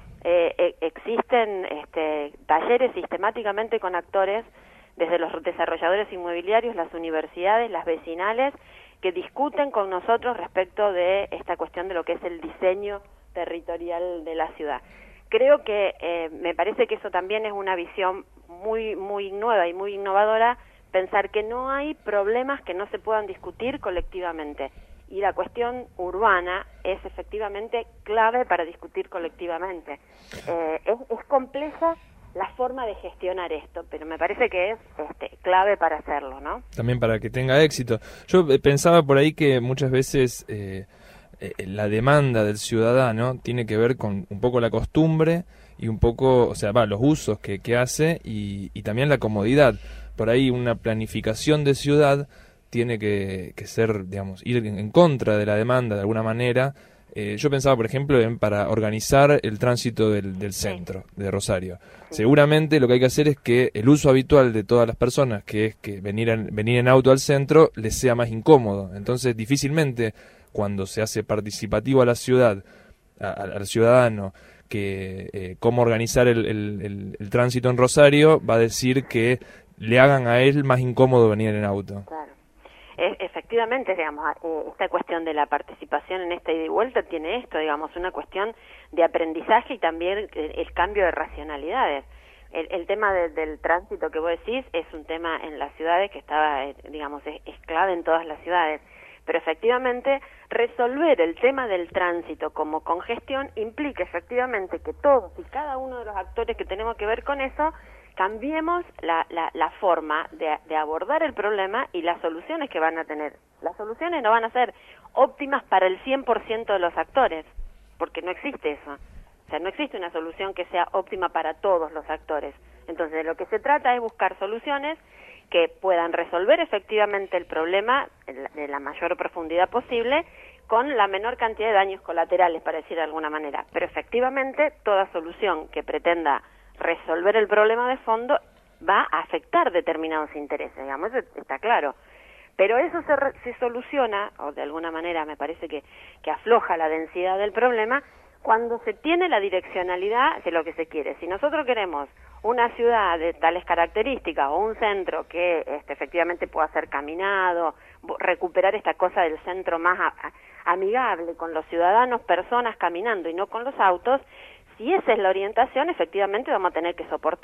eh, existen este, talleres sistemáticamente con actores, desde los desarrolladores inmobiliarios, las universidades, las vecinales, que discuten con nosotros respecto de esta cuestión de lo que es el diseño territorial de la ciudad. Creo que eh, me parece que eso también es una visión muy muy nueva y muy innovadora, pensar que no hay problemas que no se puedan discutir colectivamente, y la cuestión urbana es efectivamente clave para discutir colectivamente. Eh, es, es compleja la forma de gestionar esto, pero me parece que es este, clave para hacerlo, ¿no? También para que tenga éxito. Yo eh, pensaba por ahí que muchas veces eh, eh, la demanda del ciudadano tiene que ver con un poco la costumbre y un poco, o sea, va, los usos que, que hace y, y también la comodidad. Por ahí una planificación de ciudad tiene que, que ser, digamos, ir en, en contra de la demanda de alguna manera. Eh, yo pensaba, por ejemplo, en para organizar el tránsito del, del centro de Rosario. Seguramente lo que hay que hacer es que el uso habitual de todas las personas, que es que venir en, venir en auto al centro, les sea más incómodo. Entonces, difícilmente, cuando se hace participativo a la ciudad, a, a, al ciudadano, que eh, cómo organizar el, el, el, el tránsito en Rosario, va a decir que le hagan a él más incómodo venir en auto. Claro. Efectivamente, digamos, esta cuestión de la participación en esta ida y vuelta tiene esto, digamos, una cuestión de aprendizaje y también el, el cambio de racionalidades. El, el tema de, del tránsito que vos decís es un tema en las ciudades que estaba, digamos, es, es clave en todas las ciudades, pero efectivamente resolver el tema del tránsito como congestión implica efectivamente que todos y cada uno de los actores que tenemos que ver con eso cambiemos la, la, la forma de, de abordar el problema y las soluciones que van a tener. Las soluciones no van a ser óptimas para el cien por ciento de los actores, porque no existe eso. O sea, no existe una solución que sea óptima para todos los actores. Entonces, de lo que se trata es buscar soluciones que puedan resolver efectivamente el problema de la mayor profundidad posible, con la menor cantidad de daños colaterales, para decir de alguna manera. Pero efectivamente, toda solución que pretenda resolver el problema de fondo va a afectar determinados intereses, digamos, eso está claro. Pero eso se, re, se soluciona, o de alguna manera me parece que, que afloja la densidad del problema, cuando se tiene la direccionalidad de lo que se quiere. Si nosotros queremos una ciudad de tales características o un centro que este, efectivamente pueda ser caminado, recuperar esta cosa del centro más a, a, amigable con los ciudadanos, personas caminando y no con los autos, si esa es la orientación, efectivamente vamos a tener que soportar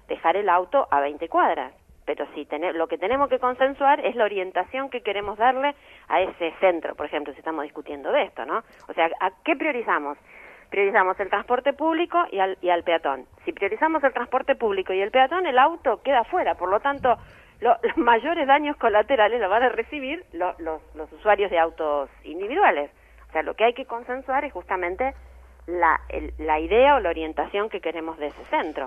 dejar el auto a veinte cuadras. Pero sí, tener, lo que tenemos que consensuar es la orientación que queremos darle a ese centro, por ejemplo, si estamos discutiendo de esto, ¿no? O sea, ¿a qué priorizamos? Priorizamos el transporte público y al, y al peatón. Si priorizamos el transporte público y el peatón, el auto queda afuera, por lo tanto, lo, los mayores daños colaterales los van a recibir lo, los, los usuarios de autos individuales. O sea, lo que hay que consensuar es justamente la, el, la idea o la orientación que queremos de ese centro.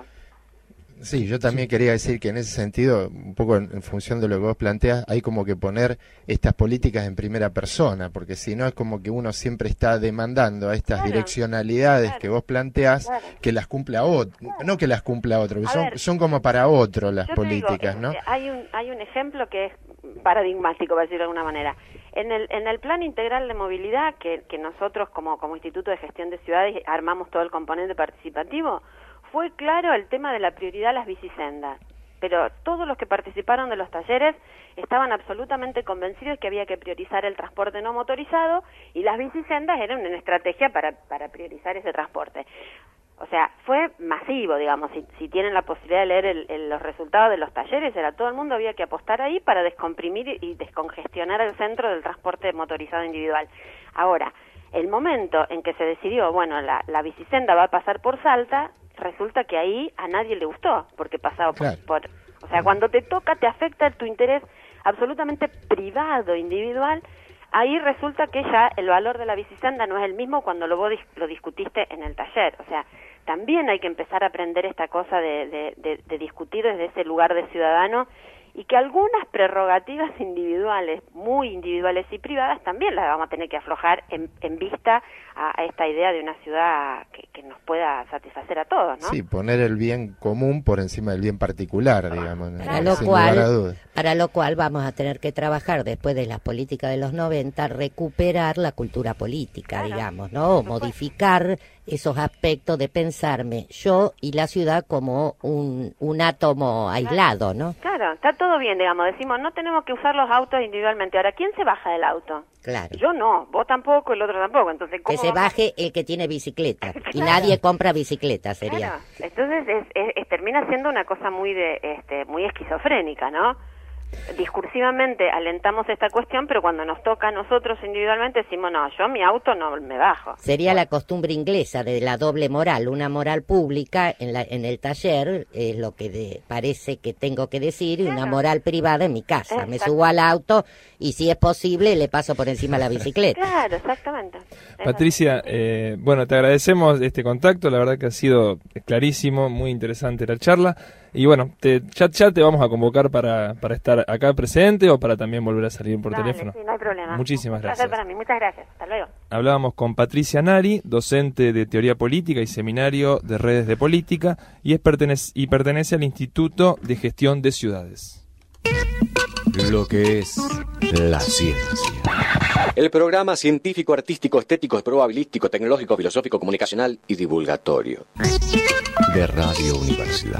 Sí, yo también quería decir que en ese sentido, un poco en, en función de lo que vos planteas, hay como que poner estas políticas en primera persona, porque si no es como que uno siempre está demandando a estas claro, direccionalidades claro, que vos planteás claro. que las cumpla otro, claro. no que las cumpla otro, son, ver, son como para otro las políticas, digo, ¿no? Eh, hay un hay un ejemplo que es paradigmático, para decirlo de alguna manera. En el en el plan integral de movilidad que, que nosotros como como Instituto de Gestión de Ciudades armamos todo el componente participativo, fue claro el tema de la prioridad a las bicisendas, pero todos los que participaron de los talleres estaban absolutamente convencidos que había que priorizar el transporte no motorizado y las bicisendas eran una estrategia para, para priorizar ese transporte. O sea, fue masivo, digamos, si, si tienen la posibilidad de leer el, el, los resultados de los talleres, era todo el mundo había que apostar ahí para descomprimir y descongestionar el centro del transporte motorizado individual. Ahora, el momento en que se decidió, bueno, la, la bicisenda va a pasar por Salta, resulta que ahí a nadie le gustó, porque pasaba por, claro. por... O sea, cuando te toca, te afecta tu interés absolutamente privado, individual, ahí resulta que ya el valor de la bicisenda no es el mismo cuando lo vos lo discutiste en el taller. O sea, también hay que empezar a aprender esta cosa de, de, de, de discutir desde ese lugar de ciudadano, y que algunas prerrogativas individuales, muy individuales y privadas, también las vamos a tener que aflojar en, en vista a, a esta idea de una ciudad que, que nos pueda satisfacer a todos, ¿no? Sí, poner el bien común por encima del bien particular, digamos. Para lo cual, para lo cual vamos a tener que trabajar después de las políticas de los noventa, recuperar la cultura política, claro, digamos, ¿no? Modificar esos aspectos de pensarme yo y la ciudad como un, un átomo aislado, ¿no? Claro, está todo bien, digamos, decimos, no tenemos que usar los autos individualmente. Ahora, ¿quién se baja del auto? Claro. Yo no, vos tampoco, el otro tampoco, entonces ¿cómo que se baje el que tiene bicicleta, claro, y nadie compra bicicleta, sería. Claro. Entonces es, es, es, termina siendo una cosa muy de este muy esquizofrénica, ¿no? Discursivamente alentamos esta cuestión, pero cuando nos toca a nosotros individualmente decimos, no, yo mi auto no me bajo. Sería la costumbre inglesa de la doble moral, una moral pública en, la, en el taller, es lo que de, parece que tengo que decir, y claro, una moral privada en mi casa. Exacto. Me subo al auto y si es posible le paso por encima la bicicleta. Claro, exactamente. Patricia, eh, bueno, te agradecemos este contacto, la verdad que ha sido clarísimo, muy interesante la charla. Y bueno, te, ya, ya te vamos a convocar para, para estar acá presente o para también volver a salir por Dale, teléfono. Sí, no hay problema. Muchísimas gracias. Un placer para mí, muchas gracias. Hasta luego. Hablábamos con Patricia Nari, docente de Teoría Política y Seminario de Redes de Política, y, es pertenece, y pertenece al Instituto de Gestión de Ciudades. Lo que es la ciencia. El programa científico, artístico, estético, probabilístico, tecnológico, filosófico, comunicacional y divulgatorio. De Radio Universidad.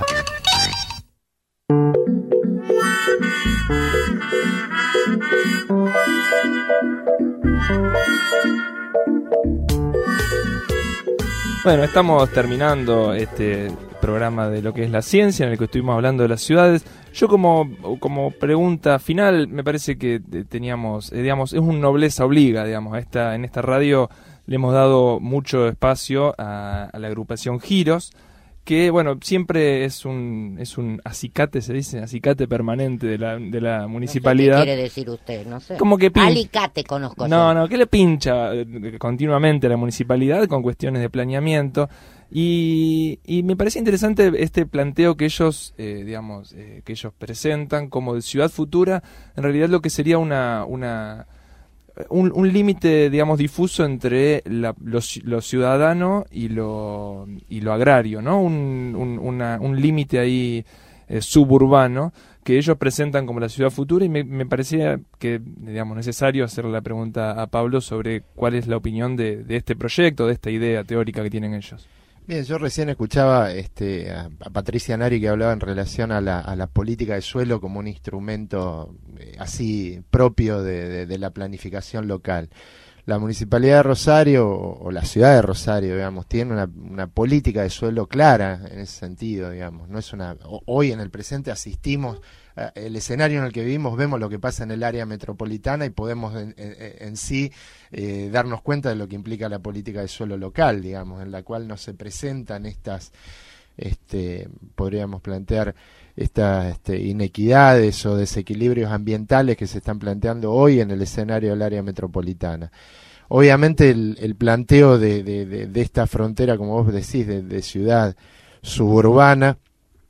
Bueno, estamos terminando este programa de lo que es la ciencia, en el que estuvimos hablando de las ciudades. Yo como, como pregunta final, me parece que teníamos, eh, digamos, es un nobleza obliga, digamos, a esta, en esta radio le hemos dado mucho espacio a, a la agrupación Giros, que bueno, siempre es un es un acicate, se dice, acicate permanente de la de la municipalidad. No sé qué quiere decir usted, no sé. Como que pincha. Alicate conozco. No, yo. no, que le pincha continuamente a la municipalidad con cuestiones de planeamiento. Y, y me parece interesante este planteo que ellos, eh, digamos, eh, que ellos presentan como de ciudad futura, en realidad lo que sería una una un, un límite, digamos, difuso entre la, lo, lo ciudadano y lo y lo agrario, ¿no? Un un, una, un límite ahí eh, suburbano que ellos presentan como la ciudad futura, y me, me parecía que, digamos, necesario hacer la pregunta a Pablo sobre cuál es la opinión de, de este proyecto, de esta idea teórica que tienen ellos. Bien, yo recién escuchaba este, a, a Patricia Nari que hablaba en relación a la, a la política de suelo como un instrumento eh, así propio de, de, de la planificación local. la Municipalidad de Rosario, o, o la ciudad de Rosario, digamos, tiene una, una política de suelo clara en ese sentido, digamos. No es una, hoy en el presente asistimos, uh, el escenario en el que vivimos, vemos lo que pasa en el área metropolitana y podemos en, en, en sí eh, darnos cuenta de lo que implica la política de suelo local, digamos, en la cual no se presentan estas, este, podríamos plantear, estas este, inequidades o desequilibrios ambientales que se están planteando hoy en el escenario del área metropolitana. Obviamente el, el planteo de, de, de, de esta frontera, como vos decís, de, de ciudad suburbana,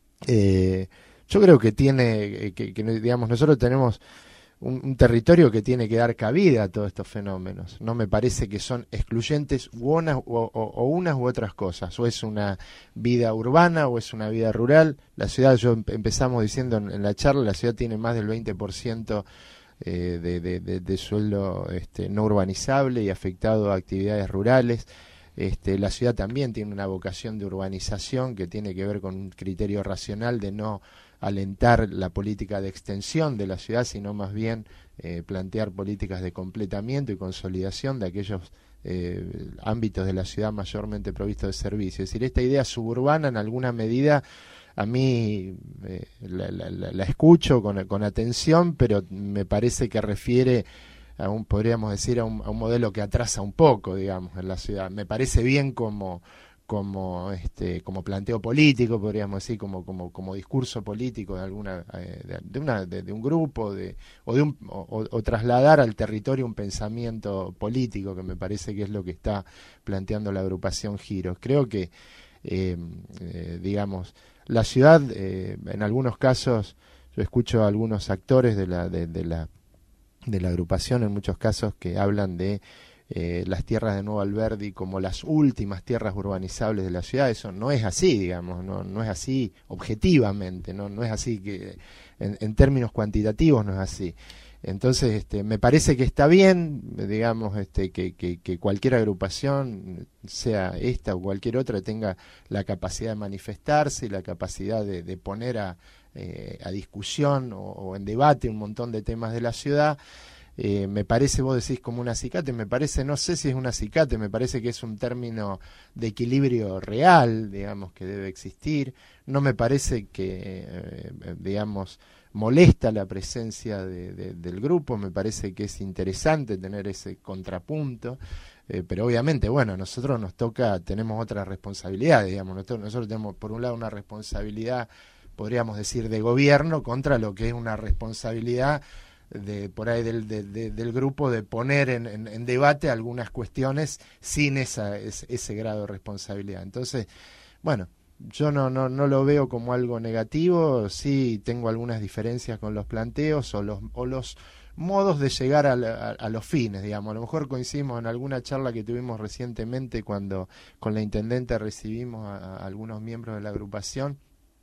eh, yo creo que tiene, que, que digamos, nosotros tenemos un, un territorio que tiene que dar cabida a todos estos fenómenos. No me parece que son excluyentes u unas, o, o, o unas u otras cosas. O es una vida urbana o es una vida rural. La ciudad, yo empezamos diciendo en, en la charla, la ciudad tiene más del veinte por ciento eh, de, de, de, de suelo este, no urbanizable y afectado a actividades rurales. Este, la ciudad también tiene una vocación de urbanización que tiene que ver con un criterio racional de no alentar la política de extensión de la ciudad, sino más bien eh, plantear políticas de completamiento y consolidación de aquellos eh, ámbitos de la ciudad mayormente provistos de servicios. Es decir, esta idea suburbana en alguna medida a mí eh, la, la, la escucho con, con atención, pero me parece que refiere a un, podríamos decir, a un, a un modelo que atrasa un poco, digamos, en la ciudad. Me parece bien como como este como planteo político, podríamos decir, como como como discurso político de alguna eh, de, de una de, de un grupo de o de un o, o trasladar al territorio un pensamiento político, que me parece que es lo que está planteando la agrupación Giros. Creo que eh, eh, digamos la ciudad eh, en algunos casos, yo escucho a algunos actores de la de, de la de la agrupación en muchos casos que hablan de Eh, las tierras de Nuevo Alberdi como las últimas tierras urbanizables de la ciudad. Eso no es así, digamos, no, no es así objetivamente, no, no es así que en, en términos cuantitativos no es así. Entonces, este, me parece que está bien, digamos, este, que, que, que cualquier agrupación, sea esta o cualquier otra, tenga la capacidad de manifestarse y la capacidad de, de poner a, eh, a discusión o, o en debate un montón de temas de la ciudad. Eh, me parece, vos decís como un acicate, me parece, no sé si es un acicate, me parece que es un término de equilibrio real, digamos, que debe existir. No me parece que, eh, digamos, molesta la presencia de, de, del grupo, me parece que es interesante tener ese contrapunto, eh, pero obviamente, bueno, a nosotros nos toca, tenemos otras responsabilidades, digamos, nosotros, nosotros tenemos por un lado una responsabilidad, podríamos decir, de gobierno contra lo que es una responsabilidad de por ahí del, de, de, del grupo de poner en, en, en debate algunas cuestiones sin esa, ese, ese grado de responsabilidad. Entonces, bueno, yo no, no, no lo veo como algo negativo, sí tengo algunas diferencias con los planteos o los, o los modos de llegar a, la, a, a los fines, digamos. A lo mejor coincidimos en alguna charla que tuvimos recientemente cuando con la intendente recibimos a, a algunos miembros de la agrupación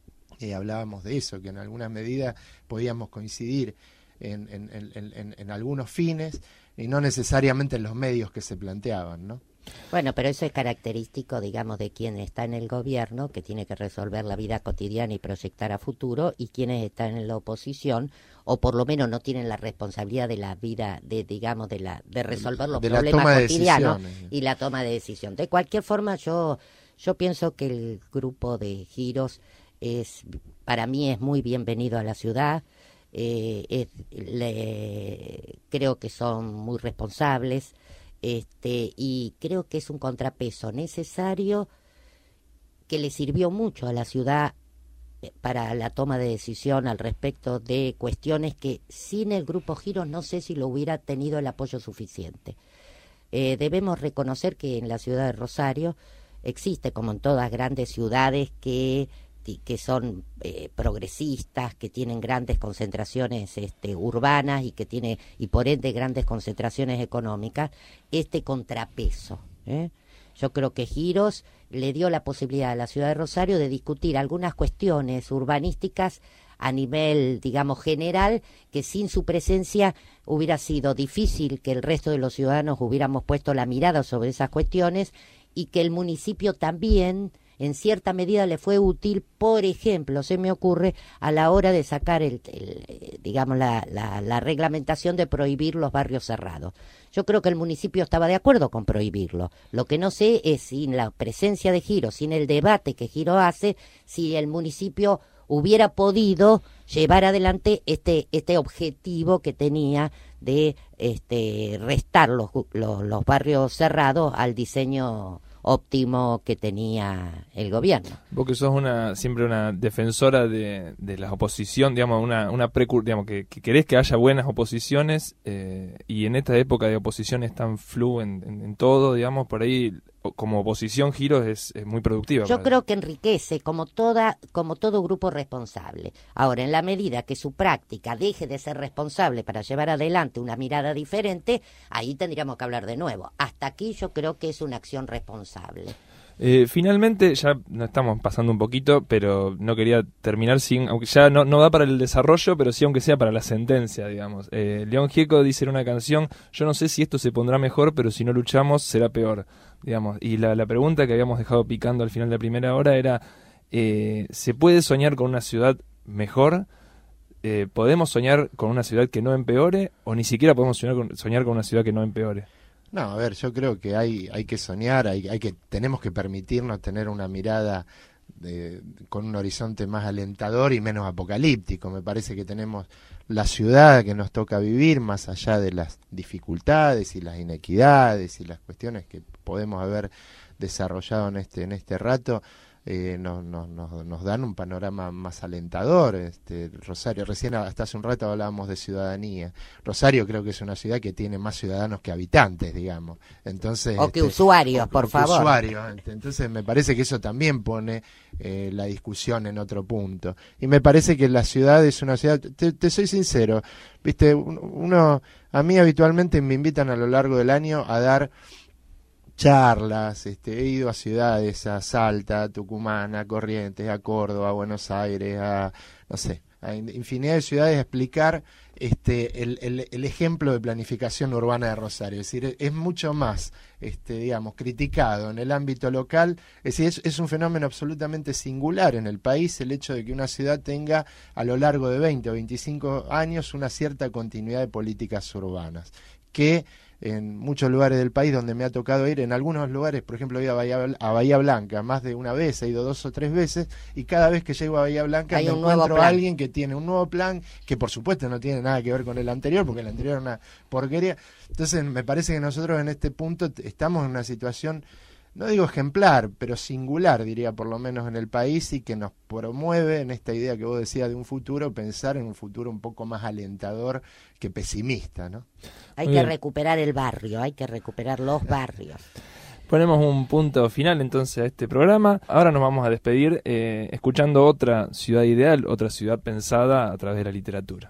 y eh, hablábamos de eso, que en alguna medida podíamos coincidir En, en, en, en, en algunos fines y no necesariamente en los medios que se planteaban, ¿no? Bueno, pero eso es característico, digamos, de quien está en el gobierno, que tiene que resolver la vida cotidiana y proyectar a futuro, y quienes están en la oposición, o por lo menos no tienen la responsabilidad de la vida, de digamos, de la de resolver los de problemas la cotidianos de y la toma de decisión. De cualquier forma, yo yo pienso que el grupo de Giros es, para mí, es muy bienvenido a la ciudad. Eh, es, le, creo que son muy responsables, este, y creo que es un contrapeso necesario que le sirvió mucho a la ciudad para la toma de decisión al respecto de cuestiones que sin el grupo Giros no sé si lo hubiera tenido el apoyo suficiente. Eh, debemos reconocer que en la ciudad de Rosario existe, como en todas grandes ciudades, que que son eh, progresistas, que tienen grandes concentraciones este, urbanas y que tiene y por ende grandes concentraciones económicas, este contrapeso. ¿eh? Yo creo que Giros le dio la posibilidad a la ciudad de Rosario de discutir algunas cuestiones urbanísticas a nivel, digamos, general, que sin su presencia hubiera sido difícil que el resto de los ciudadanos hubiéramos puesto la mirada sobre esas cuestiones y que el municipio también en cierta medida le fue útil, por ejemplo, se me ocurre, a la hora de sacar, el, el digamos, la, la, la reglamentación de prohibir los barrios cerrados. Yo creo que el municipio estaba de acuerdo con prohibirlo. Lo que no sé es, sin la presencia de Giro, sin el debate que Giro hace, si el municipio hubiera podido llevar adelante este este objetivo que tenía de este restar los, los, los barrios cerrados al diseño óptimo que tenía el gobierno. Vos que sos una siempre una defensora de, de la oposición, digamos, una una precur, digamos que, que querés que haya buenas oposiciones, eh, y en esta época de oposiciones tan flu en, en, en todo, digamos, por ahí como oposición Giro es, es muy productiva. Yo creo que enriquece como toda como todo grupo responsable. Ahora, en la medida que su práctica deje de ser responsable para llevar adelante una mirada diferente, ahí tendríamos que hablar de nuevo. Hasta aquí yo creo que es una acción responsable. Eh, finalmente, ya nos estamos pasando un poquito, pero no quería terminar sin, aunque ya no, no da para el desarrollo, pero sí aunque sea para la sentencia, digamos. Eh, León Gieco dice en una canción, yo no sé si esto se pondrá mejor, pero si no luchamos será peor, digamos. Y la, la pregunta que habíamos dejado picando al final de la primera hora era, eh, ¿se puede soñar con una ciudad mejor? Eh, ¿Podemos soñar con una ciudad que no empeore? ¿O ni siquiera podemos soñar con, soñar con una ciudad que no empeore? No, a ver, yo creo que hay hay que soñar, hay, hay que tenemos que permitirnos tener una mirada de, con un horizonte más alentador y menos apocalíptico. Me parece que tenemos la ciudad que nos toca vivir, más allá de las dificultades y las inequidades y las cuestiones que podemos haber desarrollado en este en este rato. Eh, nos, nos, nos, nos dan un panorama más alentador. este Rosario, recién hasta hace un rato hablábamos de ciudadanía. Rosario creo que es una ciudad que tiene más ciudadanos que habitantes, digamos. Entonces, o que este, usuarios, o, por o favor. Usuarios. Entonces me parece que eso también pone eh, la discusión en otro punto. Y me parece que la ciudad es una ciudad, te, te soy sincero, viste, uno, a mí habitualmente me invitan a lo largo del año a dar charlas, este, he ido a ciudades, a Salta, a Tucumán, a Corrientes, a Córdoba, a Buenos Aires, a, no sé, a infinidad de ciudades a explicar este, el, el, el ejemplo de planificación urbana de Rosario. Es decir, es mucho más, este, digamos, criticado en el ámbito local. Es decir, es, es un fenómeno absolutamente singular en el país el hecho de que una ciudad tenga a lo largo de veinte o veinticinco años una cierta continuidad de políticas urbanas, que en muchos lugares del país donde me ha tocado ir, en algunos lugares, por ejemplo, he ido a Bahía, a Bahía Blanca más de una vez, he ido dos o tres veces, y cada vez que llego a Bahía Blanca hay me un encuentro a alguien que tiene un nuevo plan, que por supuesto no tiene nada que ver con el anterior, porque el anterior era una porquería. Entonces me parece que nosotros en este punto estamos en una situación, no digo ejemplar, pero singular, diría, por lo menos en el país, y que nos promueve en esta idea que vos decías de un futuro, pensar en un futuro un poco más alentador que pesimista, ¿no? Hay que recuperar el barrio, hay que recuperar los barrios. Ponemos un punto final entonces a este programa. Ahora nos vamos a despedir eh, escuchando otra ciudad ideal, otra ciudad pensada a través de la literatura.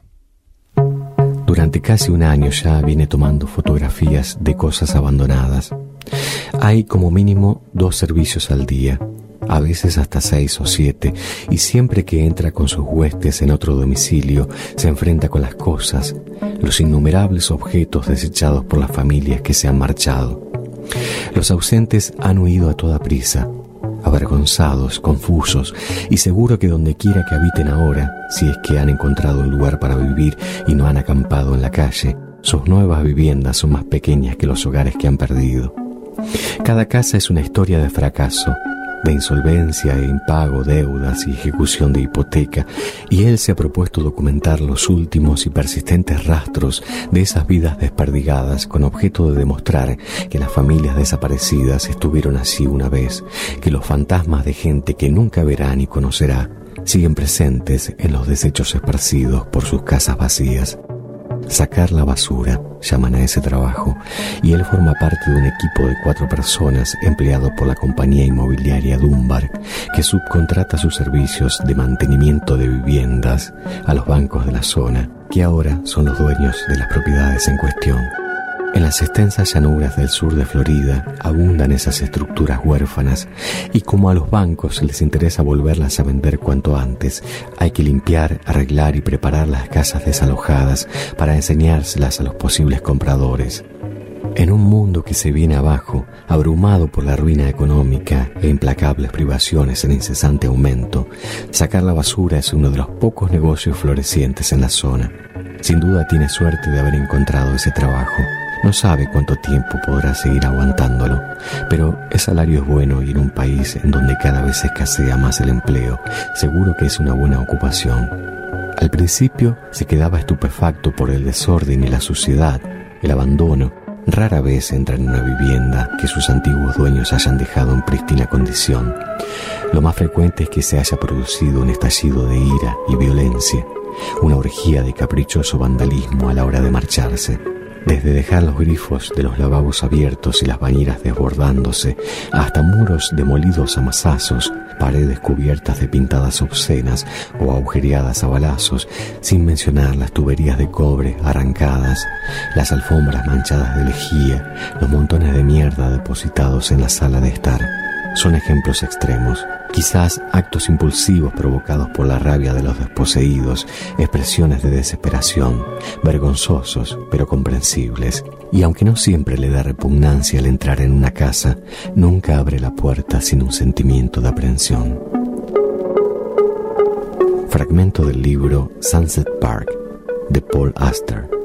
Durante casi un año ya viene tomando fotografías de cosas abandonadas. Hay como mínimo dos servicios al día, a veces hasta seis o siete, y siempre que entra con sus huestes en otro domicilio, se enfrenta con las cosas, los innumerables objetos desechados por las familias que se han marchado. Los ausentes han huido a toda prisa, avergonzados, confusos, y seguro que donde quiera que habiten ahora, si es que han encontrado un lugar para vivir y no han acampado en la calle, sus nuevas viviendas son más pequeñas que los hogares que han perdido. Cada casa es una historia de fracaso, de insolvencia e impago, deudas y ejecución de hipoteca, y él se ha propuesto documentar los últimos y persistentes rastros de esas vidas desperdigadas con objeto de demostrar que las familias desaparecidas estuvieron así una vez, que los fantasmas de gente que nunca verá ni conocerá siguen presentes en los desechos esparcidos por sus casas vacías. Sacar la basura, llaman a ese trabajo, y él forma parte de un equipo de cuatro personas empleado por la compañía inmobiliaria Dunbar, que subcontrata sus servicios de mantenimiento de viviendas a los bancos de la zona, que ahora son los dueños de las propiedades en cuestión. En las extensas llanuras del sur de Florida abundan esas estructuras huérfanas, y como a los bancos les interesa volverlas a vender cuanto antes, hay que limpiar, arreglar y preparar las casas desalojadas para enseñárselas a los posibles compradores. En un mundo que se viene abajo, abrumado por la ruina económica e implacables privaciones en incesante aumento, sacar la basura es uno de los pocos negocios florecientes en la zona. Sin duda tiene suerte de haber encontrado ese trabajo. No sabe cuánto tiempo podrá seguir aguantándolo, pero el salario es bueno y en un país en donde cada vez escasea más el empleo, seguro que es una buena ocupación. Al principio se quedaba estupefacto por el desorden y la suciedad, el abandono. Rara vez entra en una vivienda que sus antiguos dueños hayan dejado en prístina condición. Lo más frecuente es que se haya producido un estallido de ira y violencia, una orgía de caprichoso vandalismo a la hora de marcharse. Desde dejar los grifos de los lavabos abiertos y las bañeras desbordándose, hasta muros demolidos a mazazos, paredes cubiertas de pintadas obscenas o agujereadas a balazos, sin mencionar las tuberías de cobre arrancadas, las alfombras manchadas de lejía, los montones de mierda depositados en la sala de estar. Son ejemplos extremos, quizás actos impulsivos provocados por la rabia de los desposeídos, expresiones de desesperación, vergonzosos pero comprensibles. Y aunque no siempre le da repugnancia al entrar en una casa, nunca abre la puerta sin un sentimiento de aprehensión. Fragmento del libro Sunset Park, de Paul Auster.